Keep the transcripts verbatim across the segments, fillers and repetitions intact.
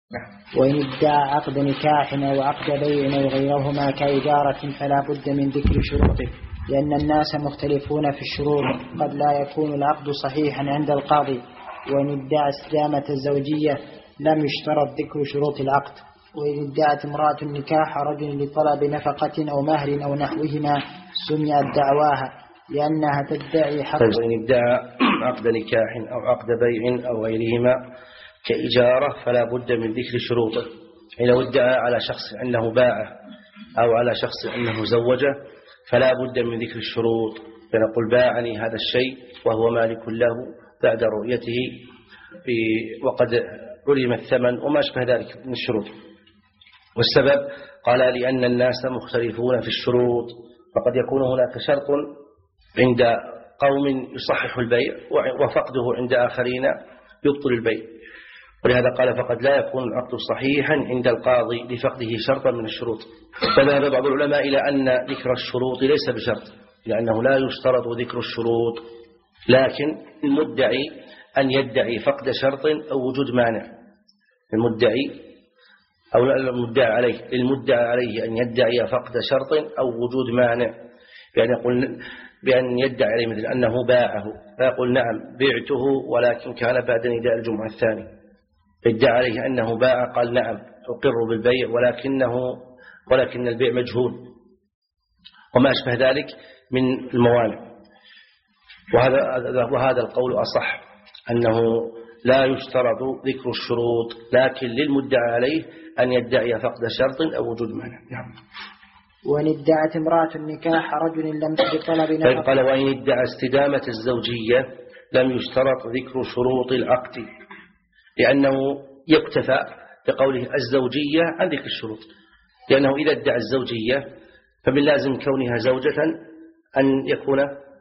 وإن ادعى عقد نكاح أو عقد بيع أو غيرهما كإجارة فلا بد من ذكر شروطه، لأن الناس مختلفون في الشروط، قد لا يكون العقد صحيحا عند القاضي. وإن ادعى استدامة الزوجية لم يشترط ذكر شروط العقد. وإن ادعت امرأة نكاح رجل لطلب نفقة أو مهر أو نحوهما سمعت دعواها لأنها تدعي حق. وإن ادعى عقد نكاح أو عقد بيع أو غيرهما كإجارة فلا بد من ذكر شروطه. إن لو ادعى على شخص أنه باعه أو على شخص أنه زوجه فلا بد من ذكر الشروط، فنقول باعني هذا الشيء وهو مالك له بعد رؤيته وقد علم الثمن وما أشبه ذلك من الشروط. والسبب قال لأن الناس مختلفون في الشروط، فقد يكون هناك شرط عند قوم يصحح البيع وفقده عند آخرين يبطل البيع، ولهذا قال فقد لا يكون العقد صحيحا عند القاضي لفقده شرطا من الشروط. فذهب بعض العلماء إلى أن ذكر الشروط ليس بشرط، لأنه لا يشترط ذكر الشروط، لكن المدعي أن يدعي فقد شرط أو وجود مانع. المدعي أو المدعى عليه للمدعى عليه أن يدعي فقد شرط أو وجود مانع، يعني يقول بأن يدعي عليه مثل أنه باعه فيقول نعم بعته ولكن كان بعد نداء الجمعة الثاني، ادعى عليه أنه باع قال نعم أقر بالبيع ولكنه ولكن البيع مجهول وما أشبه ذلك من الموانع. وهذا وهذا القول أصح، أنه لا يشترط ذكر الشروط، لكن للمدعى عليه أن يدعي فقد شرط أو وجود مانع. نعم. وإن ادعت امرأة النكاح رجل لم تجد طلب نفقة. قال وإن ادعى استدامة الزوجية لم يشترط ذكر شروط العقد، لأنه يكتفى بقوله الزوجية عن ذكر الشروط، لأنه إذا ادعى الزوجية فمن لازم كونها زوجة أن يكون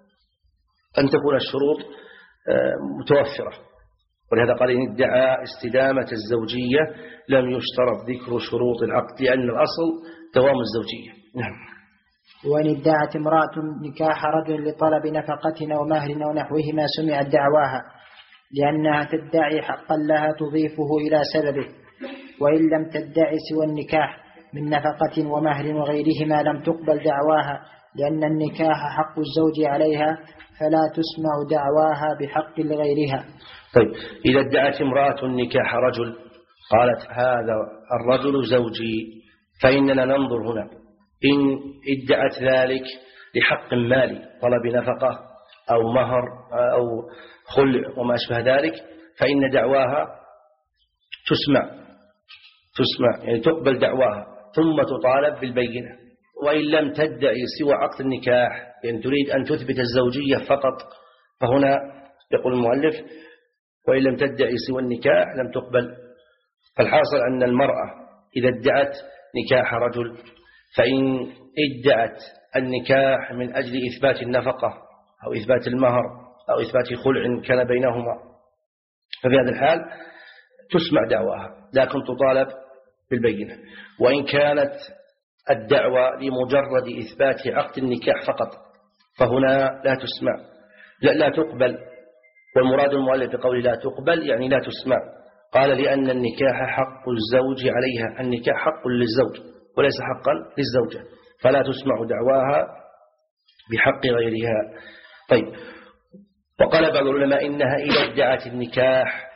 أن تكون الشروط متوفرة، ولهذا قال إن ادعى استدامة الزوجية لم يشترط ذكر شروط العقد، لأن الأصل دوام الزوجية. نعم. وإن ادعت امرأة نكاح رجل لطلب نفقة أو مهر أو نحوهما سمعت دعواها لأنها تدعي حقا لها تضيفه إلى سببه. وإن لم تدعي سوى النكاح من نفقة ومهر وغيرهما لم تقبل دعواها، لأن النكاح حق الزوج عليها فلا تسمع دعواها بحق لغيرها. طيب إذا ادعت امرأة نكاح رجل قالت هذا الرجل زوجي، فإننا ننظر هنا إن ادعت ذلك لحق مالي طلب نفقة أو مهر أو خلع وما أشبه ذلك فإن دعواها تسمع تسمع يعني تقبل دعواها ثم تطالب بالبينة. وإن لم تدعي سوى عقد النكاح يعني تريد أن تثبت الزوجية فقط، فهنا يقول المؤلف وإن لم تدعي سوى النكاح لم تقبل. فالحاصل أن المرأة إذا ادعت نكاح رجل فإن ادعت النكاح من أجل إثبات النفقة أو إثبات المهر أو إثبات خلع كان بينهما، ففي هذا الحال تسمع دعواها لكن تطالب بالبينة. وإن كانت الدعوة لمجرد إثبات عقد النكاح فقط فهنا لا تسمع لا, لا تقبل. والمراد المؤلف بقوله لا تقبل يعني لا تسمع، قال لأن النكاح حق الزوج عليها، النكاح حق للزوج وليس حقا للزوجة، فلا تسمع دعواها بحق غيرها. طيب وقال بعض العلماء إنها إذا ادعت النكاح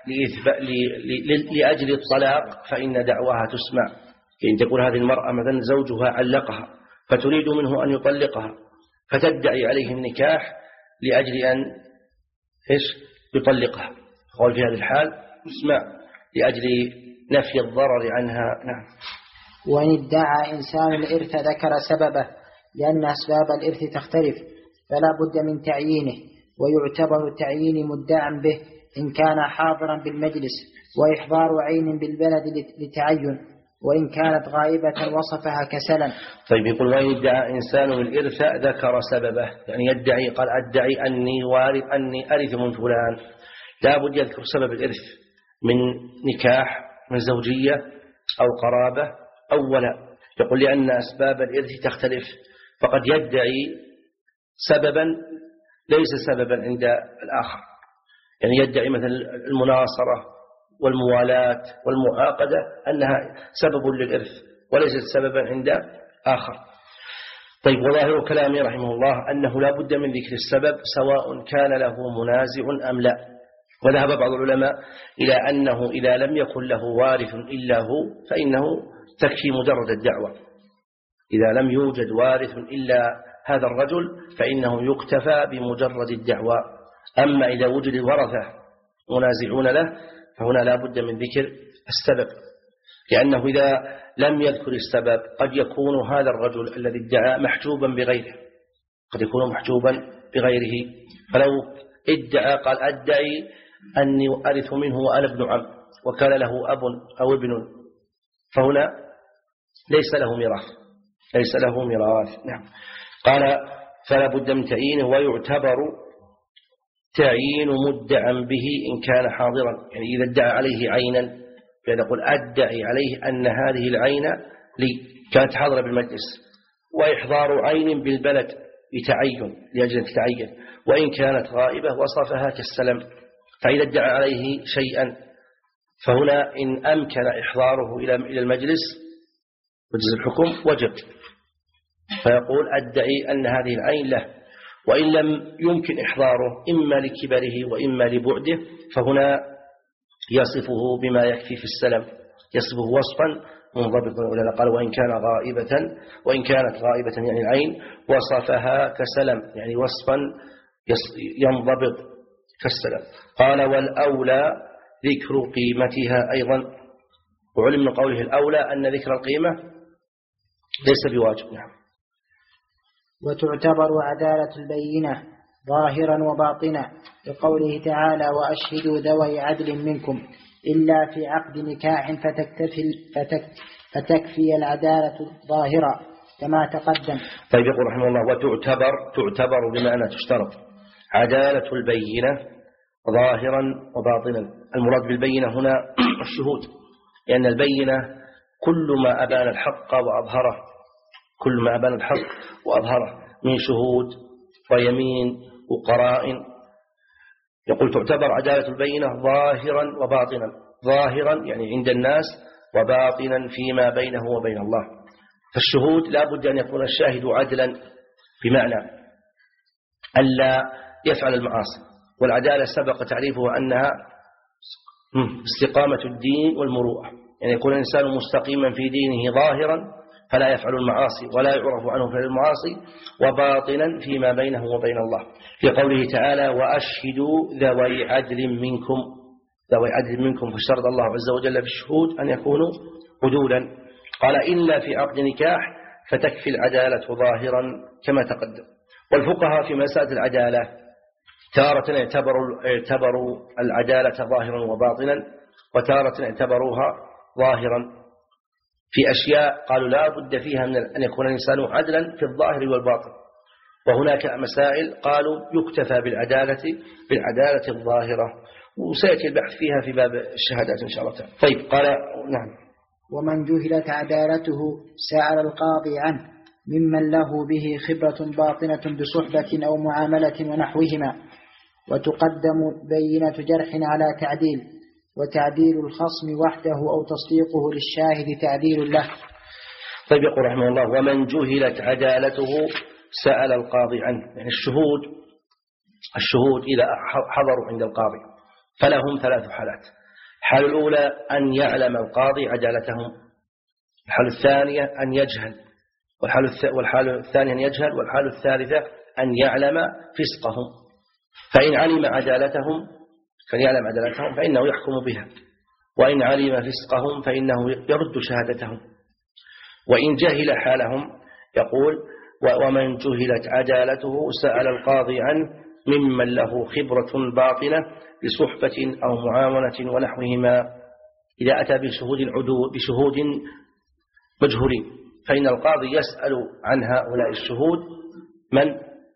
لأجل الطلاق فإن دعواها تسمع، يعني تقول هذه المرأة مثلا زوجها علقها فتريد منه أن يطلقها فتدعي عليه النكاح لأجل أن إيش يطلقها، قال في هذه الحال تسمع لأجل نفي الضرر عنها. نعم. وإن ادعى إنسان الإرث ذكر سببه، لأن أسباب الإرث تختلف فلا بد من تعيينه، ويعتبر التعيين مدعا به إن كان حاضرا بالمجلس، وإحضار عين بالبلد لتعين، وإن كانت غائبة وصفها كسلا. طيب يقول وإن ادعى إنسان الإرث ذكر سببه، يعني يدعي قال أدعي أني وارث أني أرث من فلان، لا بد يذكر سبب الإرث من نكاح من زوجية أو قرابة أو ولا. يقول لأن أسباب الإرث تختلف، فقد يدعي سببا ليس سببا عند الآخر، يعني يدعي مثل المناصرة والموالاة والمعاقدة أنها سبب للإرث وليست سببا عند آخر. طيب، وظاهر كلامه رحمه الله أنه لا بد من ذكر السبب سواء كان له منازع أم لا. وذهب بعض العلماء إلى أنه إذا لم يكن له وارث إلا هو فإنه تكفي مجرد الدعوة. إذا لم يوجد وارث إلا هذا الرجل فإنه يكتفى بمجرد الدعوة. أما إذا وجد ورثة منازعون له فهنا لا بد من ذكر السبب، لأنه إذا لم يذكر السبب قد يكون هذا الرجل الذي ادعى محجوبا بغيره، قد يكون محجوبا بغيره. فلو ادعى قال أدعي أني أرث منه وأنا ابن عم وكان له أب أو ابن، فهنا ليس له ميراث، ليس له ميراث. نعم. قال فلا بد من تعيينه، ويعتبر تعيين مدعا به إن كان حاضرا. يعني إذا ادعى عليه عينا فنقول أدعي عليه أن هذه العين لي، كانت حاضرة بالمجلس. وإحضار عين بالبلد بتعين لأجل تتعين، وإن كانت غائبة وصفها كالسلم. فإذا ادعى عليه شيئا فهنا إن أمكن إحضاره إلى المجلس مجلس الحكم وجب، فيقول أدعي أن هذه العين له. وإن لم يمكن إحضاره إما لكبره وإما لبعده فهنا يصفه بما يكفي في السلم، يصفه وصفا منضبطا. ولذا قال وإن كان غائبة، وإن كانت غائبة يعني العين وصفها كسلم، يعني وصفا ينضبط كالسلم. قال والأولى ذكر قيمتها أيضا، وعلم من قوله الأولى أن ذكر القيمة ليس بواجب. نعم. وتعتبر عدالة البينة ظاهرا وباطنا لقوله تعالى وأشهدوا ذوي عدل منكم إلا في عقد نكاح فتكتفي فتك فتكفي العدالة ظاهرة كما تقدم. طيب، يقول رحمه الله وتعتبر، تعتبر بمعنى تشترط عدالة البينة ظاهرا وباطنا. المراد بالبينة هنا الشهود، لأن البينة كل ما أبان الحق وأظهره، كل ما أبان الحق وأظهره من شهود ويمين وقرائن. يقول تعتبر عدالة البينة ظاهرا وباطنا. ظاهرا يعني عند الناس، وباطنا فيما بينه وبين الله. فالشهود لا بد أن يكون الشاهد عدلا، بمعنى ألا يفعل المعاصي. والعدالة سبق تعريفه أنها استقامة الدين والمروءة، يعني يكون الإنسان مستقيما في دينه ظاهرا فلا يفعل المعاصي ولا يعرف عنه فعل المعاصي، وباطنا فيما بينه وبين الله. في قوله تعالى وأشهدوا ذوي عدل منكم، ذوي عدل منكم، فشرط الله عز وجل بالشهود أن يكونوا عدولا. قال إلا في عقد نكاح فتكفي العدالة ظاهرا كما تقدم. والفقهاء في مسألة العدالة تارة اعتبروا, اعتبروا العدالة ظاهرا وباطنا، وتارة اعتبروها ظاهرا في أشياء قالوا لا بد فيها من أن يكون الإنسان عدلا في الظاهر والباطن، وهناك مسائل قالوا يكتفى بالعدالة بالعدالة الظاهرة، وسيأتي البحث فيها في باب الشهادات إن شاء الله تعالى. طيب، قال نعم. ومن جهلت عدالته سأل القاضي عنه ممن له به خبرة باطنة بصحبة أو معاملة ونحوهما، وتقدم بينة جرح على تعديل، وتعديل الخصم وحده أو تصديقه للشاهد تعديل له. طيب، يقول رحمه الله ومن جهلت عدالته سأل القاضي عنه. يعني الشهود الشهود إذا حضروا عند القاضي فلهم ثلاث حالات. الحالة الأولى أن يعلم القاضي عدالتهم، الحالة الثانية أن يجهل، والحالة الثانية أن يجهل، والحالة الثالثة أن يعلم فسقهم. فإن علم عدالتهم فإن يعلم عدالتهم فإنه يحكم بها، وإن علم فسقهم فإنه يرد شهادتهم. وإن جهل حالهم يقول ومن جهلت عدالته سأل القاضي عنه ممن له خبرة باطنة بصحبة أو معاونة ونحوهما. إذا أتى بشهود عدو بشهود مجهولين فإن القاضي يسأل عن هؤلاء الشهود من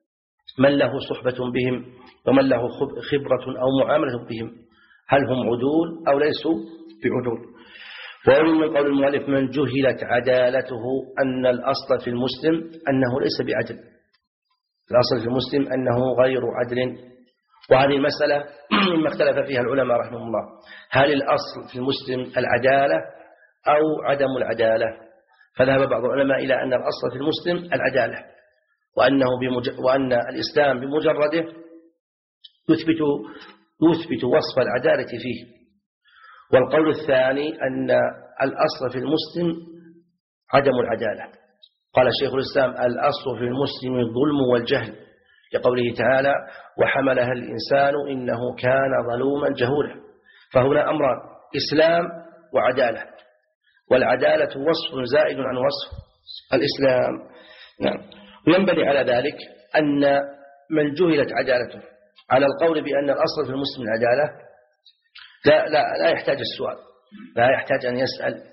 من له صحبة بهم ومن له خبرة أو معاملة بهم، هل هم عدول أو ليسوا بعدول. ومن من قول المؤلف من جهلت عدالته أن الأصل في المسلم أنه ليس بعدل، الأصل في المسلم أنه غير عدل. وهذه المسألة مما اختلف فيها العلماء رحمهم الله، هل الأصل في المسلم العدالة أو عدم العدالة؟ فذهب بعض العلماء إلى أن الأصل في المسلم العدالة، وأنه بمج... وأن الإسلام بمجرده يثبت يثبت وصف العدالة فيه. والقول الثاني أن الأصل في المسلم عدم العدالة. قال شيخ الإسلام: الأصل في المسلم الظلم والجهل، لقوله تعالى: وحملها الإنسان إنه كان ظلوما جهولا. فهنا أمران: إسلام وعدالة، والعدالة وصف زائد عن وصف الإسلام. نعم. وينبني على ذلك أن من جهلت عدالته على القول بأن الأصل في المسلم العدالة لا, لا, لا يحتاج السؤال، لا يحتاج أن يسأل.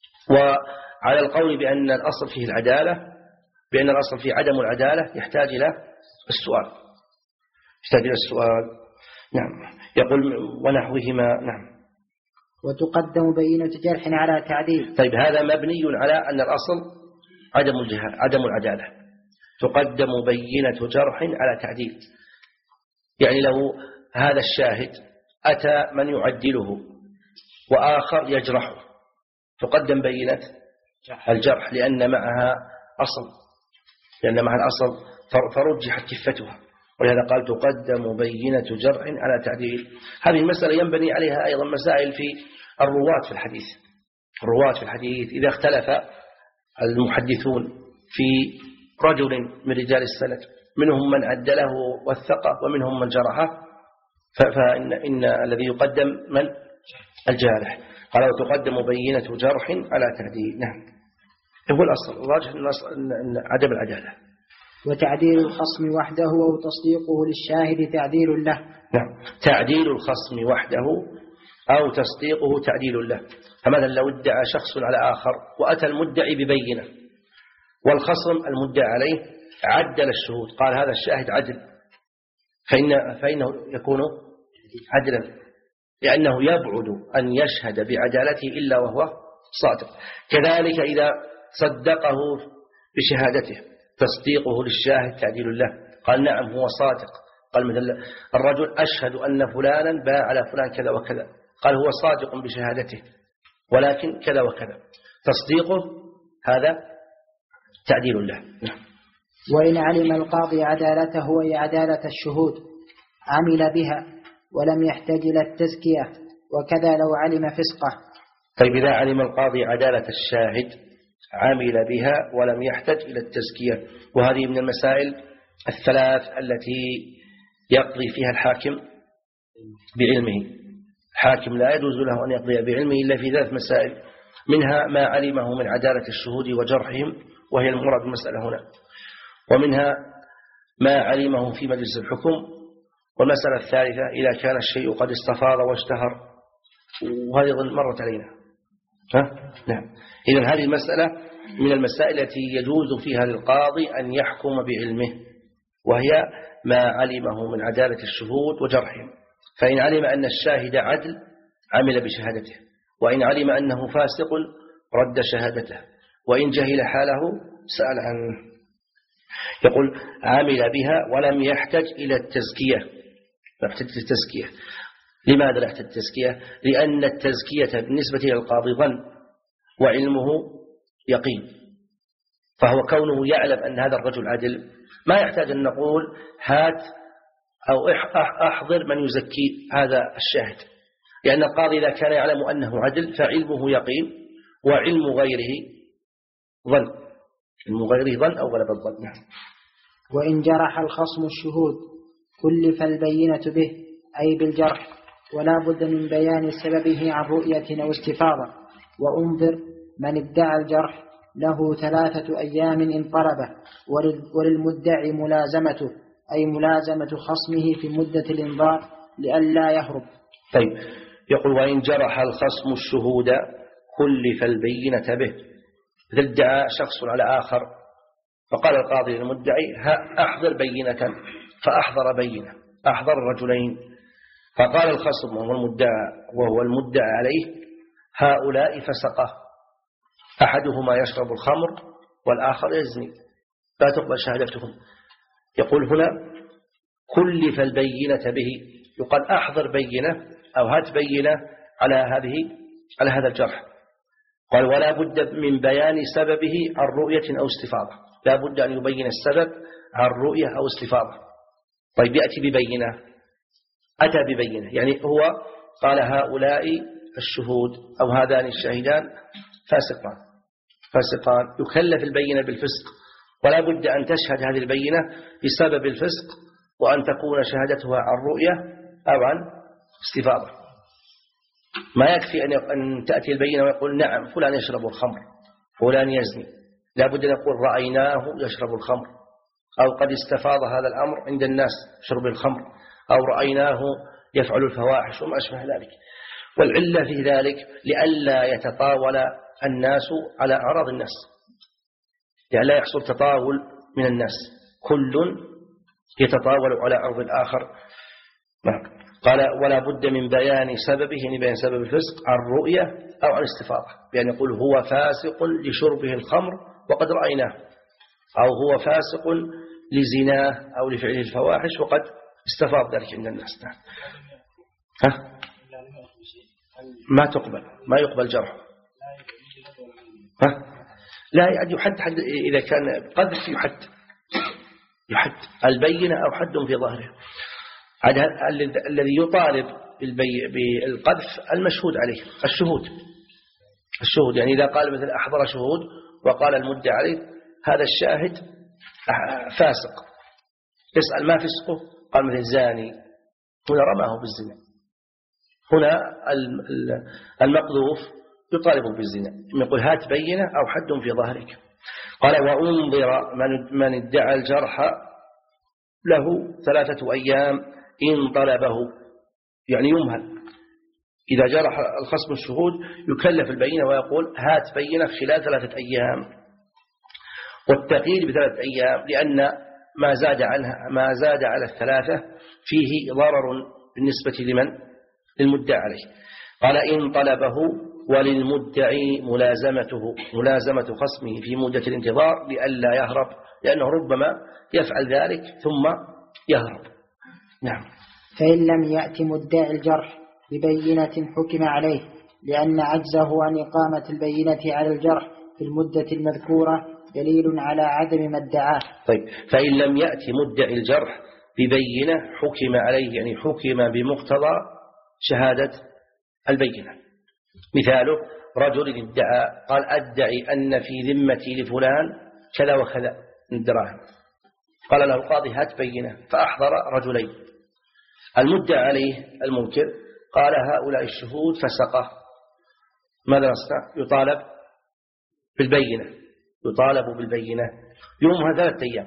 وعلى القول بأن الأصل فيه العدالة، بأن الأصل فيه عدم العدالة، يحتاج إلى السؤال، يحتاج إلى السؤال. نعم. يقول: ونحوهما. نعم. وتقدم بينة جرح على تعديل. طيب، هذا مبني على أن الأصل عدم الجهة عدم العدالة. تقدم بينة جرح على تعديل، يعني لو هذا الشاهد أتى من يعدله وآخر يجرحه، تقدم بينة الجرح لأن معها أصل، لأن معها الأصل فرجحت كفتها، ولهذا قال: تقدم بينة جرح على تعديل. هذه المسألة ينبني عليها أيضا مسائل في الرواة في الحديث. الرواة في الحديث إذا اختلف المحدثون في رجل من رجال السند، منهم من عدله والثقة ومنهم من جرحه، فإن إن الذي يقدم من الجارح. قال: وتقدم بينة جرح على تعديل. نعم. هو الأصل الراجح أن عدم العدالة. وتعديل الخصم وحده أو تصديقه للشاهد تعديل له. نعم. تعديل الخصم وحده أو تصديقه تعديل له. فمثلا لو ادعى شخص على آخر وأتى المدعي ببينة، والخصم المدعى عليه عدل الشهود، قال: هذا الشاهد عدل، فإن فإنه يكون عدلا، لأنه يبعد أن يشهد بعدالته إلا وهو صادق. كذلك إذا صدقه بشهادته، تصديقه للشاهد تعديل له، قال: نعم هو صادق. قال مثل الرجل: أشهد أن فلانا باع على فلان كذا وكذا، قال: هو صادق بشهادته ولكن كذا وكذا، تصديقه هذا تعديل له. وإن علم القاضي عدالته وهي عدالة الشهود عمل بها ولم يحتاج إلى التزكية، وكذا لو علم فسقه. طيب، إذا علم القاضي عدالة الشاهد عمل بها ولم يحتاج إلى التزكية، وهذه من المسائل الثلاث التي يقضي فيها الحاكم بعلمه. الحاكم لا يجوز له أن يقضي بعلمه إلا في ثلاث مسائل، منها ما علمه من عدالة الشهود وجرحهم، وهي المراد بالمسألة هنا، ومنها ما علمه في مجلس الحكم، والمسألة الثالثة إذا كان الشيء قد استفاض واشتهر، وهذه مرت علينا. ها؟ نعم. إذن هذه المسألة من المسائل التي يجوز فيها للقاضي أن يحكم بعلمه، وهي ما علمه من عدالة الشهود وجرحهم. فإن علم أن الشاهد عدل عمل بشهادته، وإن علم أنه فاسق رد شهادته، وإن جهل حاله سأل عنه. يقول: عمل بها ولم يحتج إلى التزكية. لا يحتج التزكية. لماذا لا يحتج التزكية؟ لأن التزكية بالنسبة للقاضي ظن، وعلمه يقين، فهو كونه يعلم أن هذا الرجل عدل ما يحتاج أن نقول هات أو أحضر من يزكي هذا الشاهد، لأن القاضي إذا كان يعلم أنه عدل فعلمه يقين، وعلم غيره ظن، علم غيره ظن أو غلب الظن. وإن جرح الخصم الشهود كلف البينة به، أي بالجرح، ولا بد من بيان سببه عن رؤية أو استفاضة. وأنظر من ادعى الجرح له ثلاثة أيام إن طلبه، وللمدعي ملازمته، أي ملازمة خصمه في مدة الإنظار لئلا يهرب. طيب، يقول: وإن جرح الخصم الشهود كلف البينة به. إذا ادعى شخص على آخر فقال القاضي للمدعي: أحضر بينة، فأحضر بينة، أحضر الرجلين، فقال الخصم وهو المدعى وهو المدعى عليه: هؤلاء فسقه، أحدهما يشرب الخمر والآخر يزني، لا تقبل شهادتهم. يقول هنا كلف البينة به، يقال أحضر بينة أو هات بينة على هذه على هذا الجرح. قال ولا بد من بيان سببه عن رؤية أو استفاضة، لا بد أن يبين السبب عن رؤية أو استفاضة. طيب يأتي ببينة، أتى ببينة يعني هو قال هؤلاء الشهود أو هذان الشاهدان فاسقان فاسقان يكلف البينة بالفسق، ولا بد أن تشهد هذه البينة بسبب الفسق، وأن تكون شهادتها عن رؤية أو عن استفاضة. ما يكفي أن تأتي البينة ويقول نعم فلان يشرب الخمر، فلان يزني، لا بد أن يقول رأيناه يشرب الخمر، أو قد استفاض هذا الأمر عند الناس شرب الخمر، أو رأيناه يفعل الفواحش وما أشبه ذلك. والعلة في ذلك لئلا يتطاول الناس على أعراض الناس، لئلا يحصل تطاول من الناس، كل يتطاول على عرض الآخر. قال ولا بد من بيان سببه، يعني بيان سبب الفسق عن رؤية أو عن استفاضة، بأن يقول هو فاسق لشربه الخمر وقد رأيناه، أو هو فاسق لزناه أو لفعله الفواحش وقد استفاض ذلك عند الناس. ها؟ ما تقبل، ما يقبل جرح. ها؟ لا يعني يحد حد إذا كان قذف يحد يحد البينة أو حد في ظهره. الذي يطالب بالقذف المشهود عليه، الشهود الشهود يعني إذا قال مثل أحضر شهود وقال المدعي عليه هذا الشاهد فاسق، يسأل ما فسقه؟ قال مثل زاني، هنا رماه بالزنا، هنا المقذوف يطالب بالزنا، يقول هات بينة أو حد في ظهرك. قال وأنظر من ادعى الجرح له ثلاثة أيام إن طلبه، يعني يمهل، إذا جرح الخصم الشهود يكلف البينة ويقول هات بينة خلال ثلاثة أيام، والتقييد بثلاثة أيام لأن ما زاد عنها ما زاد على الثلاثة فيه ضرر بالنسبة لمن للمدعى عليه. قال إن طلبه وللمدعي ملازمته ملازمة خصمه في مدة الانتظار لئلا يهرب، لأنه ربما يفعل ذلك ثم يهرب. نعم. فإن لم يأت مدعي الجرح ببينة حكم عليه، لأن عجزه عن إقامة البينة على الجرح في المدة المذكورة دليل على عدم ما ادعاه. طيب فإن لم يأتي مدعي الجرح ببينة حكم عليه، يعني حكم بمقتضى شهادة البينة. مثاله رجل ادعى قال أدعي أن في ذمتي لفلان كذا وكذا من الدراهم، قال له القاضي هات بينة، فأحضر رجلين، المدعى عليه المنكر قال هؤلاء الشهود فسقه، ماذا نصنع؟ يطالب بالبينة يطالب بالبينة يومها ثلاثة أيام.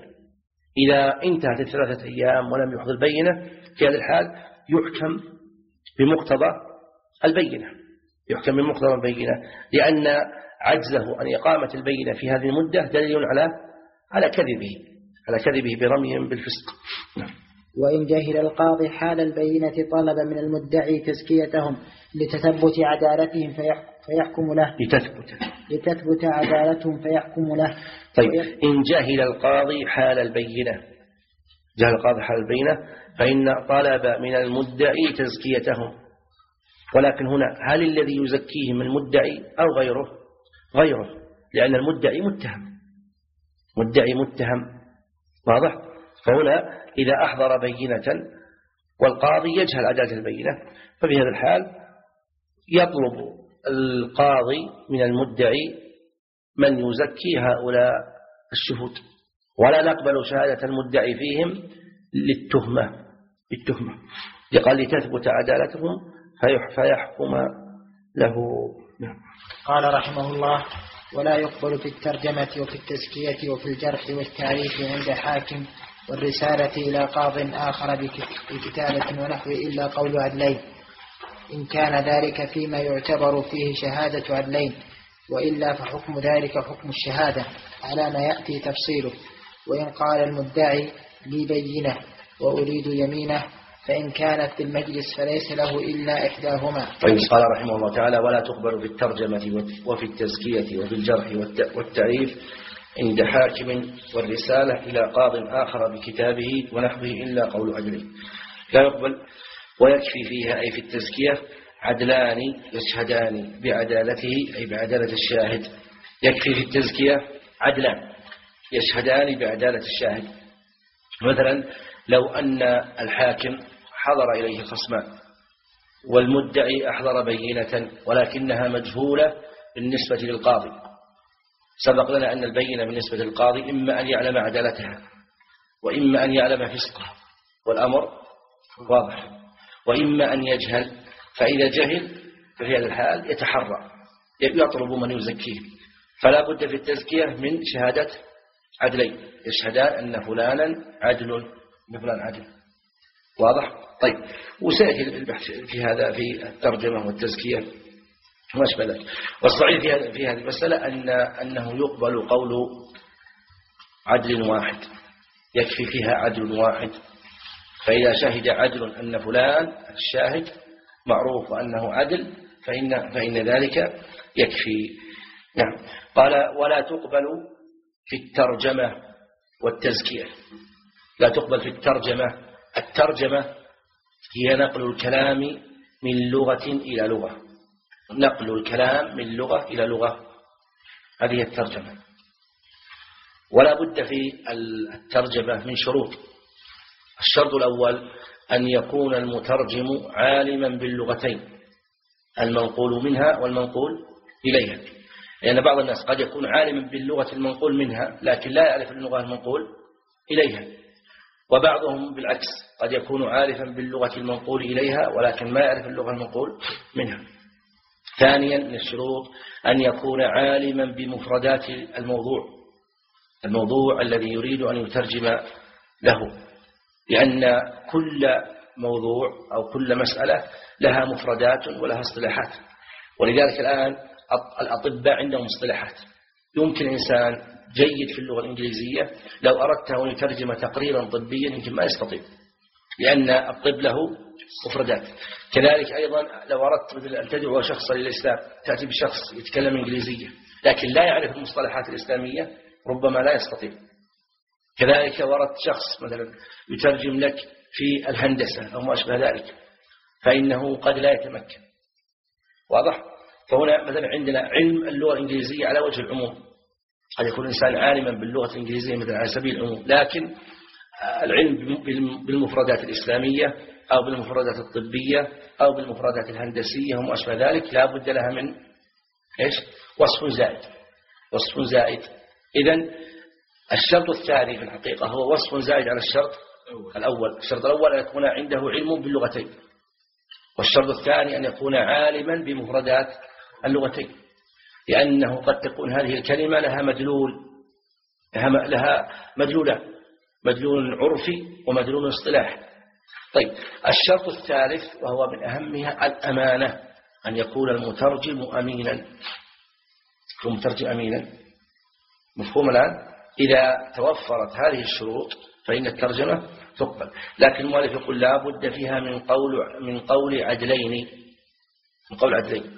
إذا انتهت الثلاثة أيام ولم يحضر البينة في هذا الحال يحكم بمقتضى البينة يحكم بمقتضى البينة لأن عجزه عن إقامة البينة في هذه المدة دليل على على كذبه على كذبه برميهم بالفسق. وإن جهل القاضي حال البينة طلب من المدعي تزكيتهم لتثبت عدالتهم فيحكم له لتثبت لتثبت عدالتهم فيحكم له. طيب إن جهل القاضي حال البينة جهل القاضي حال البينة فإن طلب من المدعي تزكيتهم، ولكن هنا هل الذي يزكيهم المدعي أو غيره؟ غيره، لأن المدعي متهم مدعي متهم واضح. فهنا إذا أحضر بينة والقاضي يجهل عدالة البينة ففي هذا الحال يطلب القاضي من المدعي من يزكي هؤلاء الشهود، ولا نقبل شهادة المدعي فيهم للتهمة بالتهمة قال لتثبت عدالتهم فيحكم له. قال رحمه الله ولا يقبل في الترجمة وفي التزكية وفي الجرح والتعريف عند حاكم والرسالة إلى قاض آخر بكتابة ونحو إلا قول عدلين، إن كان ذلك فيما يعتبر فيه شهادة عدلين، وإلا فحكم ذلك حكم الشهادة على ما يأتي تفصيله. وإن قال المدعي لي بينة وأريد يمينه فإن كانت في المجلس فليس له إلا إحداهما. طيب قال رحمه الله تعالى ولا تقبل في الترجمة وفي التزكية وفي الجرح والتعريف عند حاكم والرسالة إلى قاض آخر بكتابه ونحوه إلا قول عدله لا يقبل. ويكفي فيها أي في التزكية عدلان يشهدان بعدالته أي بعدالة الشاهد. يكفي في التزكية عدلان يشهدان بعدالة الشاهد. مثلا لو أن الحاكم حضر إليه خصمان والمدعي أحضر بينة ولكنها مجهولة بالنسبة للقاضي، سبق لنا أن البينة بالنسبة للقاضي إما أن يعلم عدالتها وإما أن يعلم فسقها والأمر واضح، وإما أن يجهل، فإذا جهل في هذا الحال يتحرى يطلب من يزكيه. فلا بد في التزكية من شهادة عدلين يشهدان أن فلانا عدل أن فلان عدل. واضح؟ طيب، وسيأتي البحث في هذا في الترجمة والتزكية وما أشبه ذلك. والصحيح في هذه المسألة أن أنه يقبل قول عدل واحد، يكفي فيها عدل واحد. فإذا شهد عدل أن فلان الشاهد معروف وأنه عدل فإن, فإن ذلك يكفي. نعم. قال ولا تقبل في الترجمة والتزكية. لا تقبل في الترجمة. الترجمة هي نقل الكلام من لغة إلى لغة، نقل الكلام من لغة إلى لغة، هذه الترجمة. ولا بد في الترجمة من شروط. الشرط الأول أن يكون المترجم عالما باللغتين المنقول منها والمنقول إليها، لأن يعني بعض الناس قد يكون عالما باللغة المنقول منها لكن لا يعرف اللغة المنقول إليها، وبعضهم بالعكس قد يكون عارفا باللغة المنقول إليها ولكن ما يعرف اللغة المنقول منها. ثانيا من الشروط أن يكون عالما بمفردات الموضوع الموضوع الذي يريد أن يترجم له، لأن كل موضوع أو كل مسألة لها مفردات ولها اصطلاحات. ولذلك الآن الأطباء عندهم اصطلاحات. يمكن إنسان جيد في اللغة الإنجليزية لو أردته أن يترجم تقريرا طبيا يمكن ما يستطيع، لأن الطب له مفردات. كذلك أيضا لو أردت أن تدعو شخصا للإسلام تأتي بشخص يتكلم إنجليزية لكن لا يعرف المصطلحات الإسلامية ربما لا يستطيع. كذلك وردت شخص مثلا يترجم لك في الهندسة أو ما أشبه ذلك فإنه قد لا يتمكن. واضح؟ فهنا مثلا عندنا علم اللغة الإنجليزية على وجه العموم، قد يكون إنسان عالما باللغة الإنجليزية مثلا على سبيل العموم، لكن العلم بالمفردات الإسلامية أو بالمفردات الطبية أو بالمفردات الهندسية وما أشبه ذلك لا بد لها من إيش؟ وصف زائد. وصف زائد. إذن الشرط الثاني في الحقيقة هو وصف زائد على الشرط الأول. الشرط الأول أن يكون عنده علم باللغتين، والشرط الثاني أن يكون عالما بمفردات اللغتين، لأنه قد تكون هذه الكلمة لها مدلول لها مدلولان، مدلول عرفي ومدلول اصطلاحي. طيب، الشرط الثالث وهو من أهمها الأمانة، أن يكون المترجم أمينا. المترجم أمينا مفهوم الآن؟ إذا توفرت هذه الشروط فإن الترجمة تقبل. لكن المؤلف يقول لا بد فيها من قول من قول عدلين من قول عدلين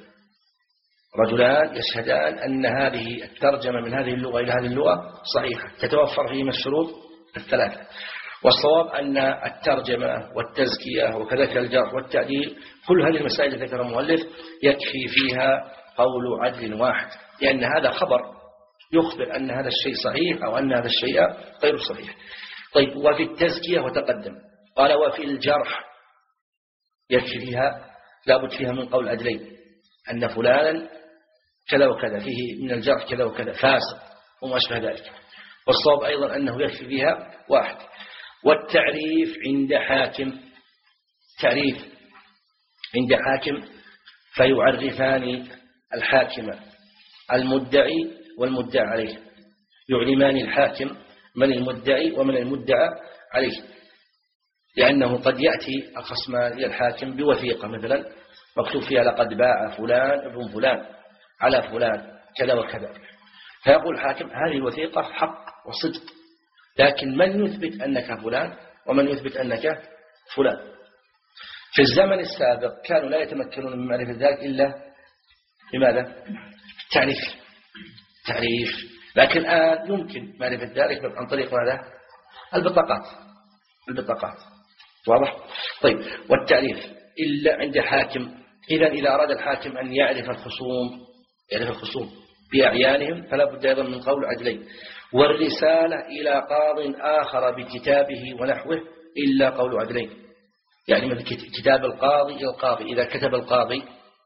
رجلان يشهدان أن هذه الترجمة من هذه اللغة إلى هذه اللغة صحيحة، تتوفر فيهما الشروط الثلاثة. والصواب أن الترجمة والتزكية وكذلك الجرح والتعديل كل هذه المسائل التي ذكرها المؤلف يكفي فيها قول عدل واحد، لأن هذا خبر يخبر أن هذا الشيء صحيح أو أن هذا الشيء غير صحيح. طيب، وفي التزكية وتقدم قال وفي الجرح يكفي فيها لابد فيها من قول عدلين أن فلانا كذا وكذا فيه من الجرح كذا وكذا فاسق وما أشبه ذلك. والصواب أيضا أنه يكفي فيها واحد. والتعريف عند حاكم تعريف عند حاكم فيعرفان الحاكم المدعي والمدعى عليه، يعلمان الحاكم من المدعي ومن المدعى عليه، لأنه قد يأتي الخصمان إلى الحاكم بوثيقة مثلا مكتوب فيها لقد باع فلان ابن فلان على فلان كذا وكذا، فيقول الحاكم هذه الوثيقة حق وصدق، لكن من يثبت أنك فلان ومن يثبت أنك فلان؟ في الزمن السابق كانوا لا يتمكنون من معرفة ذلك إلا بماذا؟ التعريف. تعريف لكن الآن يمكن معرفة ذلك عن طريق ماذا؟ البطاقات البطاقات واضح؟ طيب والتعريف إلا عند حاكم. إذا إذا أراد الحاكم أن يعرف الخصوم يعرف الخصوم بأعيانهم فلا بد أيضا من قول عدلين. والرسالة إلى قاض آخر بكتابه ونحوه إلا قول عدلين. يعني من كتاب القاضي إلى القاضي، إذا كتب القاضي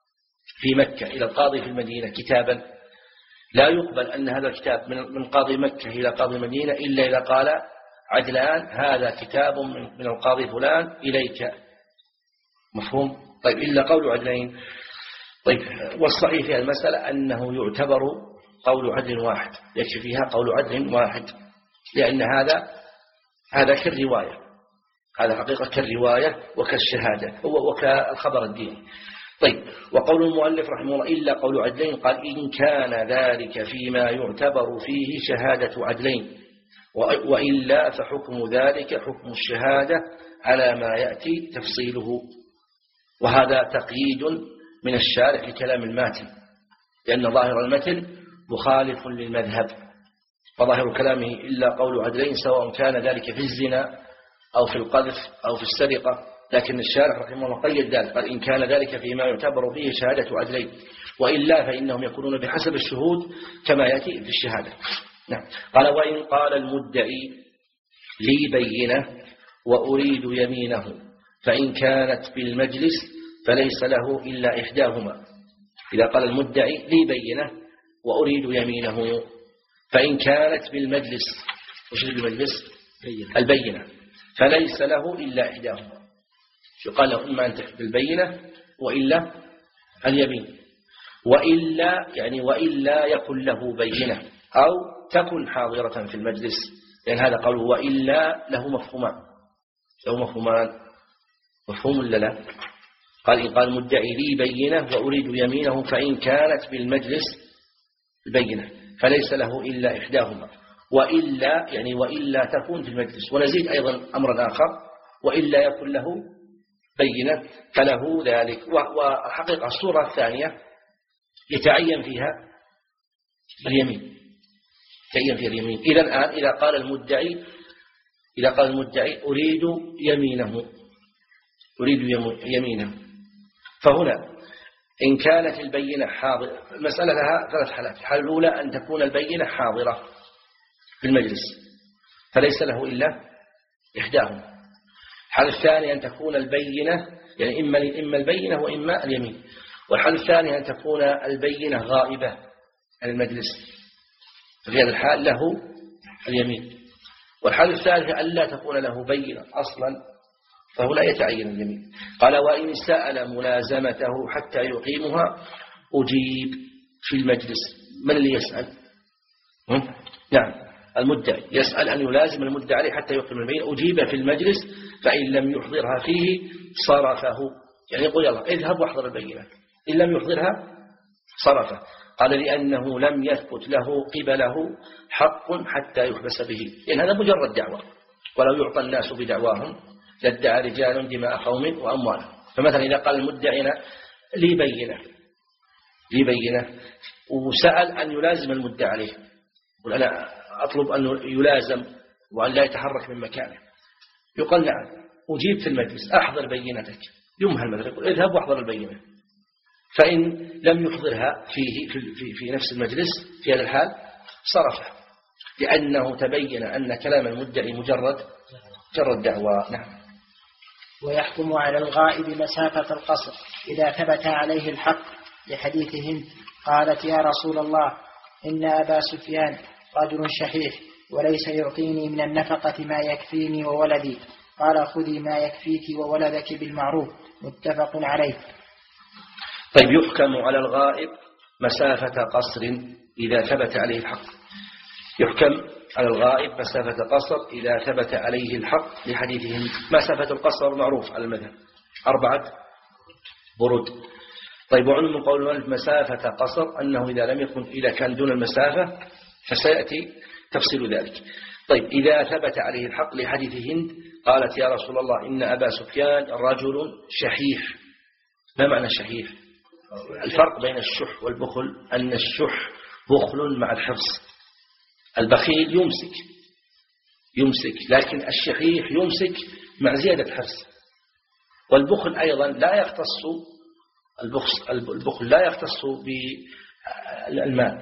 في مكة إلى القاضي في المدينة كتابا لا يقبل أن هذا الكتاب من قاضي مكة إلى قاضي المدينة إلا إذا قال عدلان هذا كتاب من القاضي فلان إليك. مفهوم؟ طيب إلا قول عدلين. طيب والصحيح في المسألة أنه يعتبر قول عدل واحد، يكفي فيها قول عدل واحد، لأن هذا هذا كالرواية، هذا حقيقة كالرواية وكالشهادة وكالخبر الديني. طيب وقول المؤلف رحمه الله إلا قول عدلين، قال إن كان ذلك فيما يعتبر فيه شهادة عدلين، وإلا فحكم ذلك حكم الشهادة على ما يأتي تفصيله. وهذا تقييد من الشارع لكلام الماتن، لأن ظاهر المتن مخالف للمذهب، وظاهر كلامه إلا قول عدلين سواء كان ذلك في الزنا أو في القذف أو في السرقة، لكن الشارع رحمه الله قيد ذلك، قال إن كان ذلك فيما يعتبر فيه شهادة عدلين، وإلا فإنهم يكونون بحسب الشهود كما يأتي في الشهادة. نعم. قال وإن قال المدعي لي بينة وأريد يمينه فإن كانت بالمجلس فليس له إلا إحداهما. إذا قال المدعي لي بينة وأريد يمينه فإن كانت بالمجلس، وش بالمجلس؟ البينة، فليس له إلا إحداهما. يقال له إما أنت بالبينة وإلا اليمين، وإلا يعني وإلا يكن له بينة أو تكن حاضرة في المجلس، لأن هذا قوله وإلا له مفهومان له مفهومان مفهوم ولا لا؟ قال إن قال المدعي لي بينة وأريد يمينه فإن كانت بالمجلس البينة فليس له إلا إحداهما، وإلا يعني وإلا تكون في المجلس. ونزيد أيضا أمرا آخر وإلا يكن له بينة فله ذلك. وحقيقة الصورة الثانية يتعين فيها اليمين يتعين فيها اليمين. إذا الآن إذا قال المدعي إذا قال المدعي أريد يمينه أريد يمينه فهنا إن كانت البينة حاضرة، المسألة لها ثلاث حالات. الحالة الأولى أن تكون البينة حاضرة في المجلس فليس له إلا إحداهما. الحالة الثانية أن تكون البينة يعني إما إما البينة وإما اليمين. والحالة الثانية أن تكون البينة غائبة عن المجلس، في هذا الحال له اليمين. والحالة الثالثة ألا تكون له بينة أصلا، فهنا يتعين اليمين. قال وإن سأل ملازمته حتى يقيمها أجيب في المجلس. من اللي يسأل؟ نعم المدعي يسأل أن يلازم المدعي عليه حتى يقيم البينة، أجيب في المجلس فإن لم يحضرها فيه صرفه، يعني يقول يلا اذهب واحضر البينة، إن لم يحضرها صرفه. قال لأنه لم يثبت له قبله حق حتى يحبس به، لأن هذا مجرد دعوة، ولو يعطى الناس بدعواهم لادعى رجال دماء قوم وأموالهم. فمثلا إذا قال المدعي لي بينة لي بينة وسأل أن يلازم المدعي عليه، يقول أنا أطلب أن يلازم وأن لا يتحرك من مكانه، يقال نعم أجيب في المجلس أحضر بينتك، يمهل مثلا يقول اذهب واحضر البينة. فإن لم يحضرها فيه في, في, في نفس المجلس في هذا الحال صرفه، لأنه تبين أن كلام المدعي مجرد مجرد دعوة. نعم. ويحكم على الغائب مسافة القصر إذا ثبت عليه الحق، لحديث هند قالت يا رسول الله إن أبا سفيان رجل شحيح وليس يعطيني من النفقة ما يكفيني وولدي، قال خذي ما يكفيك وولدك بالمعروف، متفق عليه. طيب يحكم على الغائب مسافة قصر إذا ثبت عليه الحق. يحكم على الغائب مسافة قصر إذا ثبت عليه الحق لحديثهم. مسافة القصر معروف على المذهب أربعة برد. طيب وعلم من قول المؤلف مسافة قصر أنه إذا لم يكن إذا كان دون المسافة فسيأتي تفصيل ذلك. طيب إذا ثبت عليه الحق لحديث هند قالت يا رسول الله إن أبا سفيان رجل شحيح. ما معنى شحيح؟ الفرق بين الشح والبخل أن الشح بخل مع الحرص، البخيل يمسك يمسك لكن الشحيح يمسك مع زيادة حرص. والبخل أيضا لا يختص البخل لا يختص بالمال،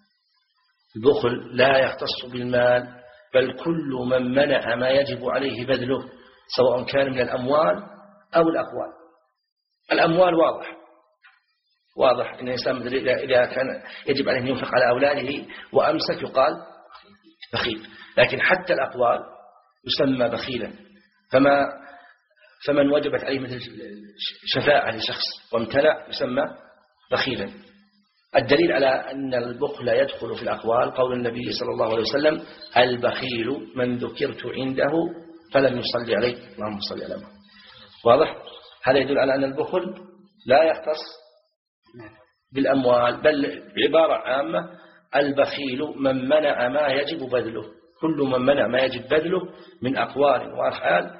البخل لا يختص بالمال، بل كل من منع ما يجب عليه بذله سواء كان من الأموال أو الأقوال. الأموال واضح واضح إن الإنسان إذا كان يجب عليه أن ينفق على أولاده وأمسك يقال بخيل، لكن حتى الأقوال يسمى بخيلا. فما فمن وجبت عليه مثل شفاعة لشخص وامتنع يسمى بخيلا. الدليل على أن البخل يدخل في الأقوال قول النبي صلى الله عليه وسلم: البخيل من ذكرت عنده فلم يصلي عليه اللهم صل على محمد. واضح؟ هذا يدل على أن البخل لا يختص بالأموال، بل بعبارة عامة البخيل من منع ما يجب بذله، كل من منع ما يجب بذله من أقوال وأفعال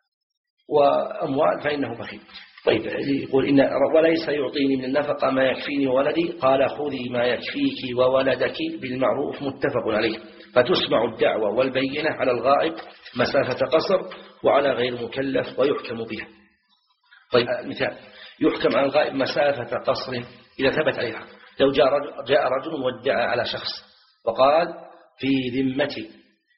وأموال فإنه بخيل. طيب يقول إن وليس يعطيني من النفقة ما يكفيني وولدي، قال خذي ما يكفيك وولدك بالمعروف متفق عليه. فتسمع الدعوة والبينة على الغائب مسافة قصر وعلى غير مكلف ويحكم بها. طيب مثال: يحكم على الغائب مسافة قصر إذا ثبت عليها. لو جاء رجل, جاء رجل وادعى على شخص وقال في ذمتي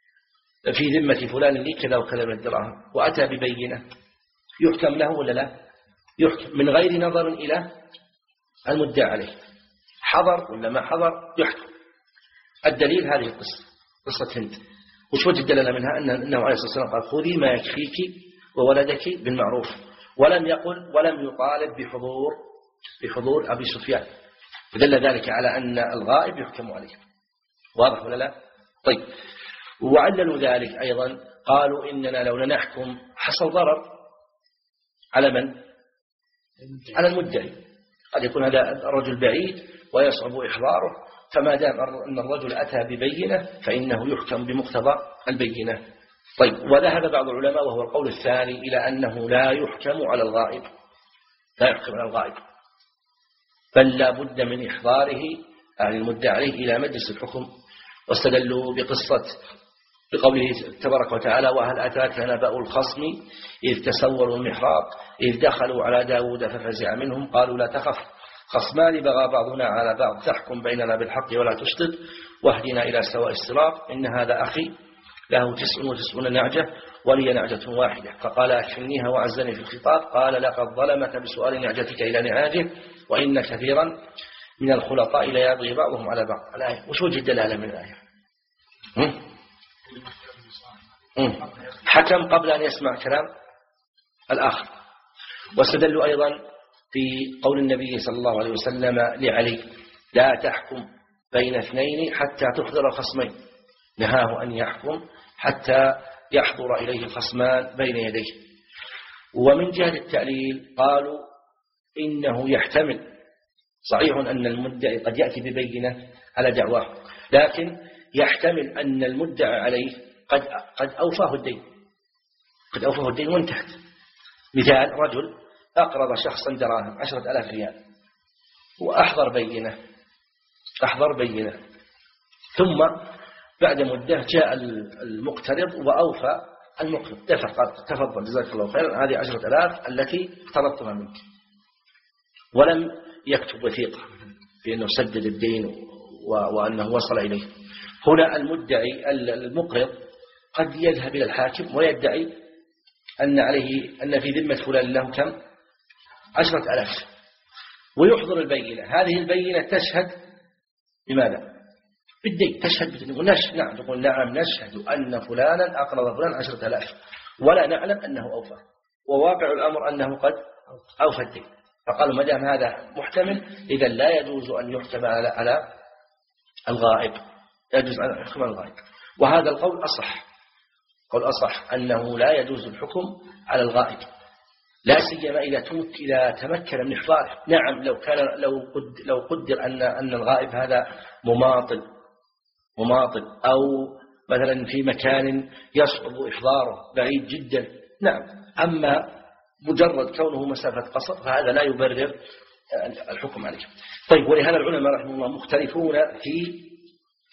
في ذمة فلان لي كذا وكذا من الدراهم وأتى ببينة، يحكم له ولا لا؟ يحكم من غير نظر إلى المدعى عليه، حضر ولا ما حضر يحكم. الدليل هذه القصة، قصة هند. وش وجه الدلالة منها؟ أن أنه عليه الصلاة والسلام قال خذي ما يكفيك وولدك بالمعروف، ولم يقل ولم يطالب بحضور بحضور أبي سفيان، فدل ذلك على أن الغائب يحكم عليه. واضح ولا لا؟ طيب، وعللوا ذلك أيضا قالوا إننا لو نحكم حصل ضرر على من؟ على المدعي. قد يكون هذا الرجل بعيد ويصعب إحضاره، فما دام أن الرجل أتى ببينة فإنه يحكم بمقتضى البينة. طيب، وذهب بعض العلماء وهو القول الثاني إلى أنه لا يحكم على الغائب، لا يحكم على الغائب، بل لا بد من إحضاره عن المدعي عليه إلى مجلس الحكم. واستدلوا بقصة بقوله تبارك وتعالى: وهل أتاك نبأ الخصم إذ تسوروا المحراب إذ دخلوا على داود ففزع منهم قالوا لا تخف خصمان بغى بعضنا على بعض فاحكم بيننا بالحق ولا تشطط واهدنا إلى سواء الصراط إن هذا أخي له تسع وتسعون نعجة ولي نعجة واحدة فقال أكفلنيها وعزني في الخطاب قال لقد ظلمك بسؤال نعجتك إلى نعاجه وإن كثيرا من الخلطاء لا يبغي بعضهم على بعض. الآية وش وجه الدلالة من الآية؟ حكم قبل أن يسمع كلام الآخر. واستدلوا أيضا في قول النبي صلى الله عليه وسلم لعلي: لا تحكم بين اثنين حتى تحضر الخصمين، نهاه أن يحكم حتى يحضر إليه الخصمان بين يديه. ومن جهة التعليل قالوا إنه يحتمل، صحيح أن المدعي قد يأتي ببينة على دعواه، لكن يحتمل أن المدعى عليه قد قد أوفاه الدين قد أوفاه الدين وانتهت. مثال: رجل أقرض شخصا دراهم عشرة آلاف ريال وأحضر بينة أحضر بينة ثم بعد مدة جاء المقترض وأوفى المقرض دفع قال تفضل جزاك الله خيرا هذه عشرة آلاف التي اقترضتها منك، ولم يكتب وثيقة بأنه سدد الدين وأنه وصل إليه. هنا المدعي المقرض قد يذهب إلى الحاكم ويدعي أن عليه أن في ذمة فلان له كم؟ عشرة آلاف، ويحضر البينة. هذه البينة تشهد بماذا؟ بالدين، تشهد بالدين. ونشهد نعم تقول نعم نشهد أن فلانا أقرض فلان عشرة آلاف ولا نعلم أنه أوفى، وواقع الأمر أنه قد أوفى الدين. فقالوا ما دام هذا محتمل إذا لا يجوز أن يحكم على على الغائب، يجوز أن يحكم على الغائب. وهذا القول أصح، قول أصح أنه لا يجوز الحكم على الغائب، لا سيما إذا إذا تمكن من إحضاره. نعم لو كان لو قد لو قدر أن أن الغائب هذا مماطل مماطل أو مثلا في مكان يصعب إحضاره بعيد جدا، نعم. أما مجرد كونه مسافة قصر فهذا لا يبرر الحكم عليه. طيب، ولهذا العلماء رحمه الله مختلفون في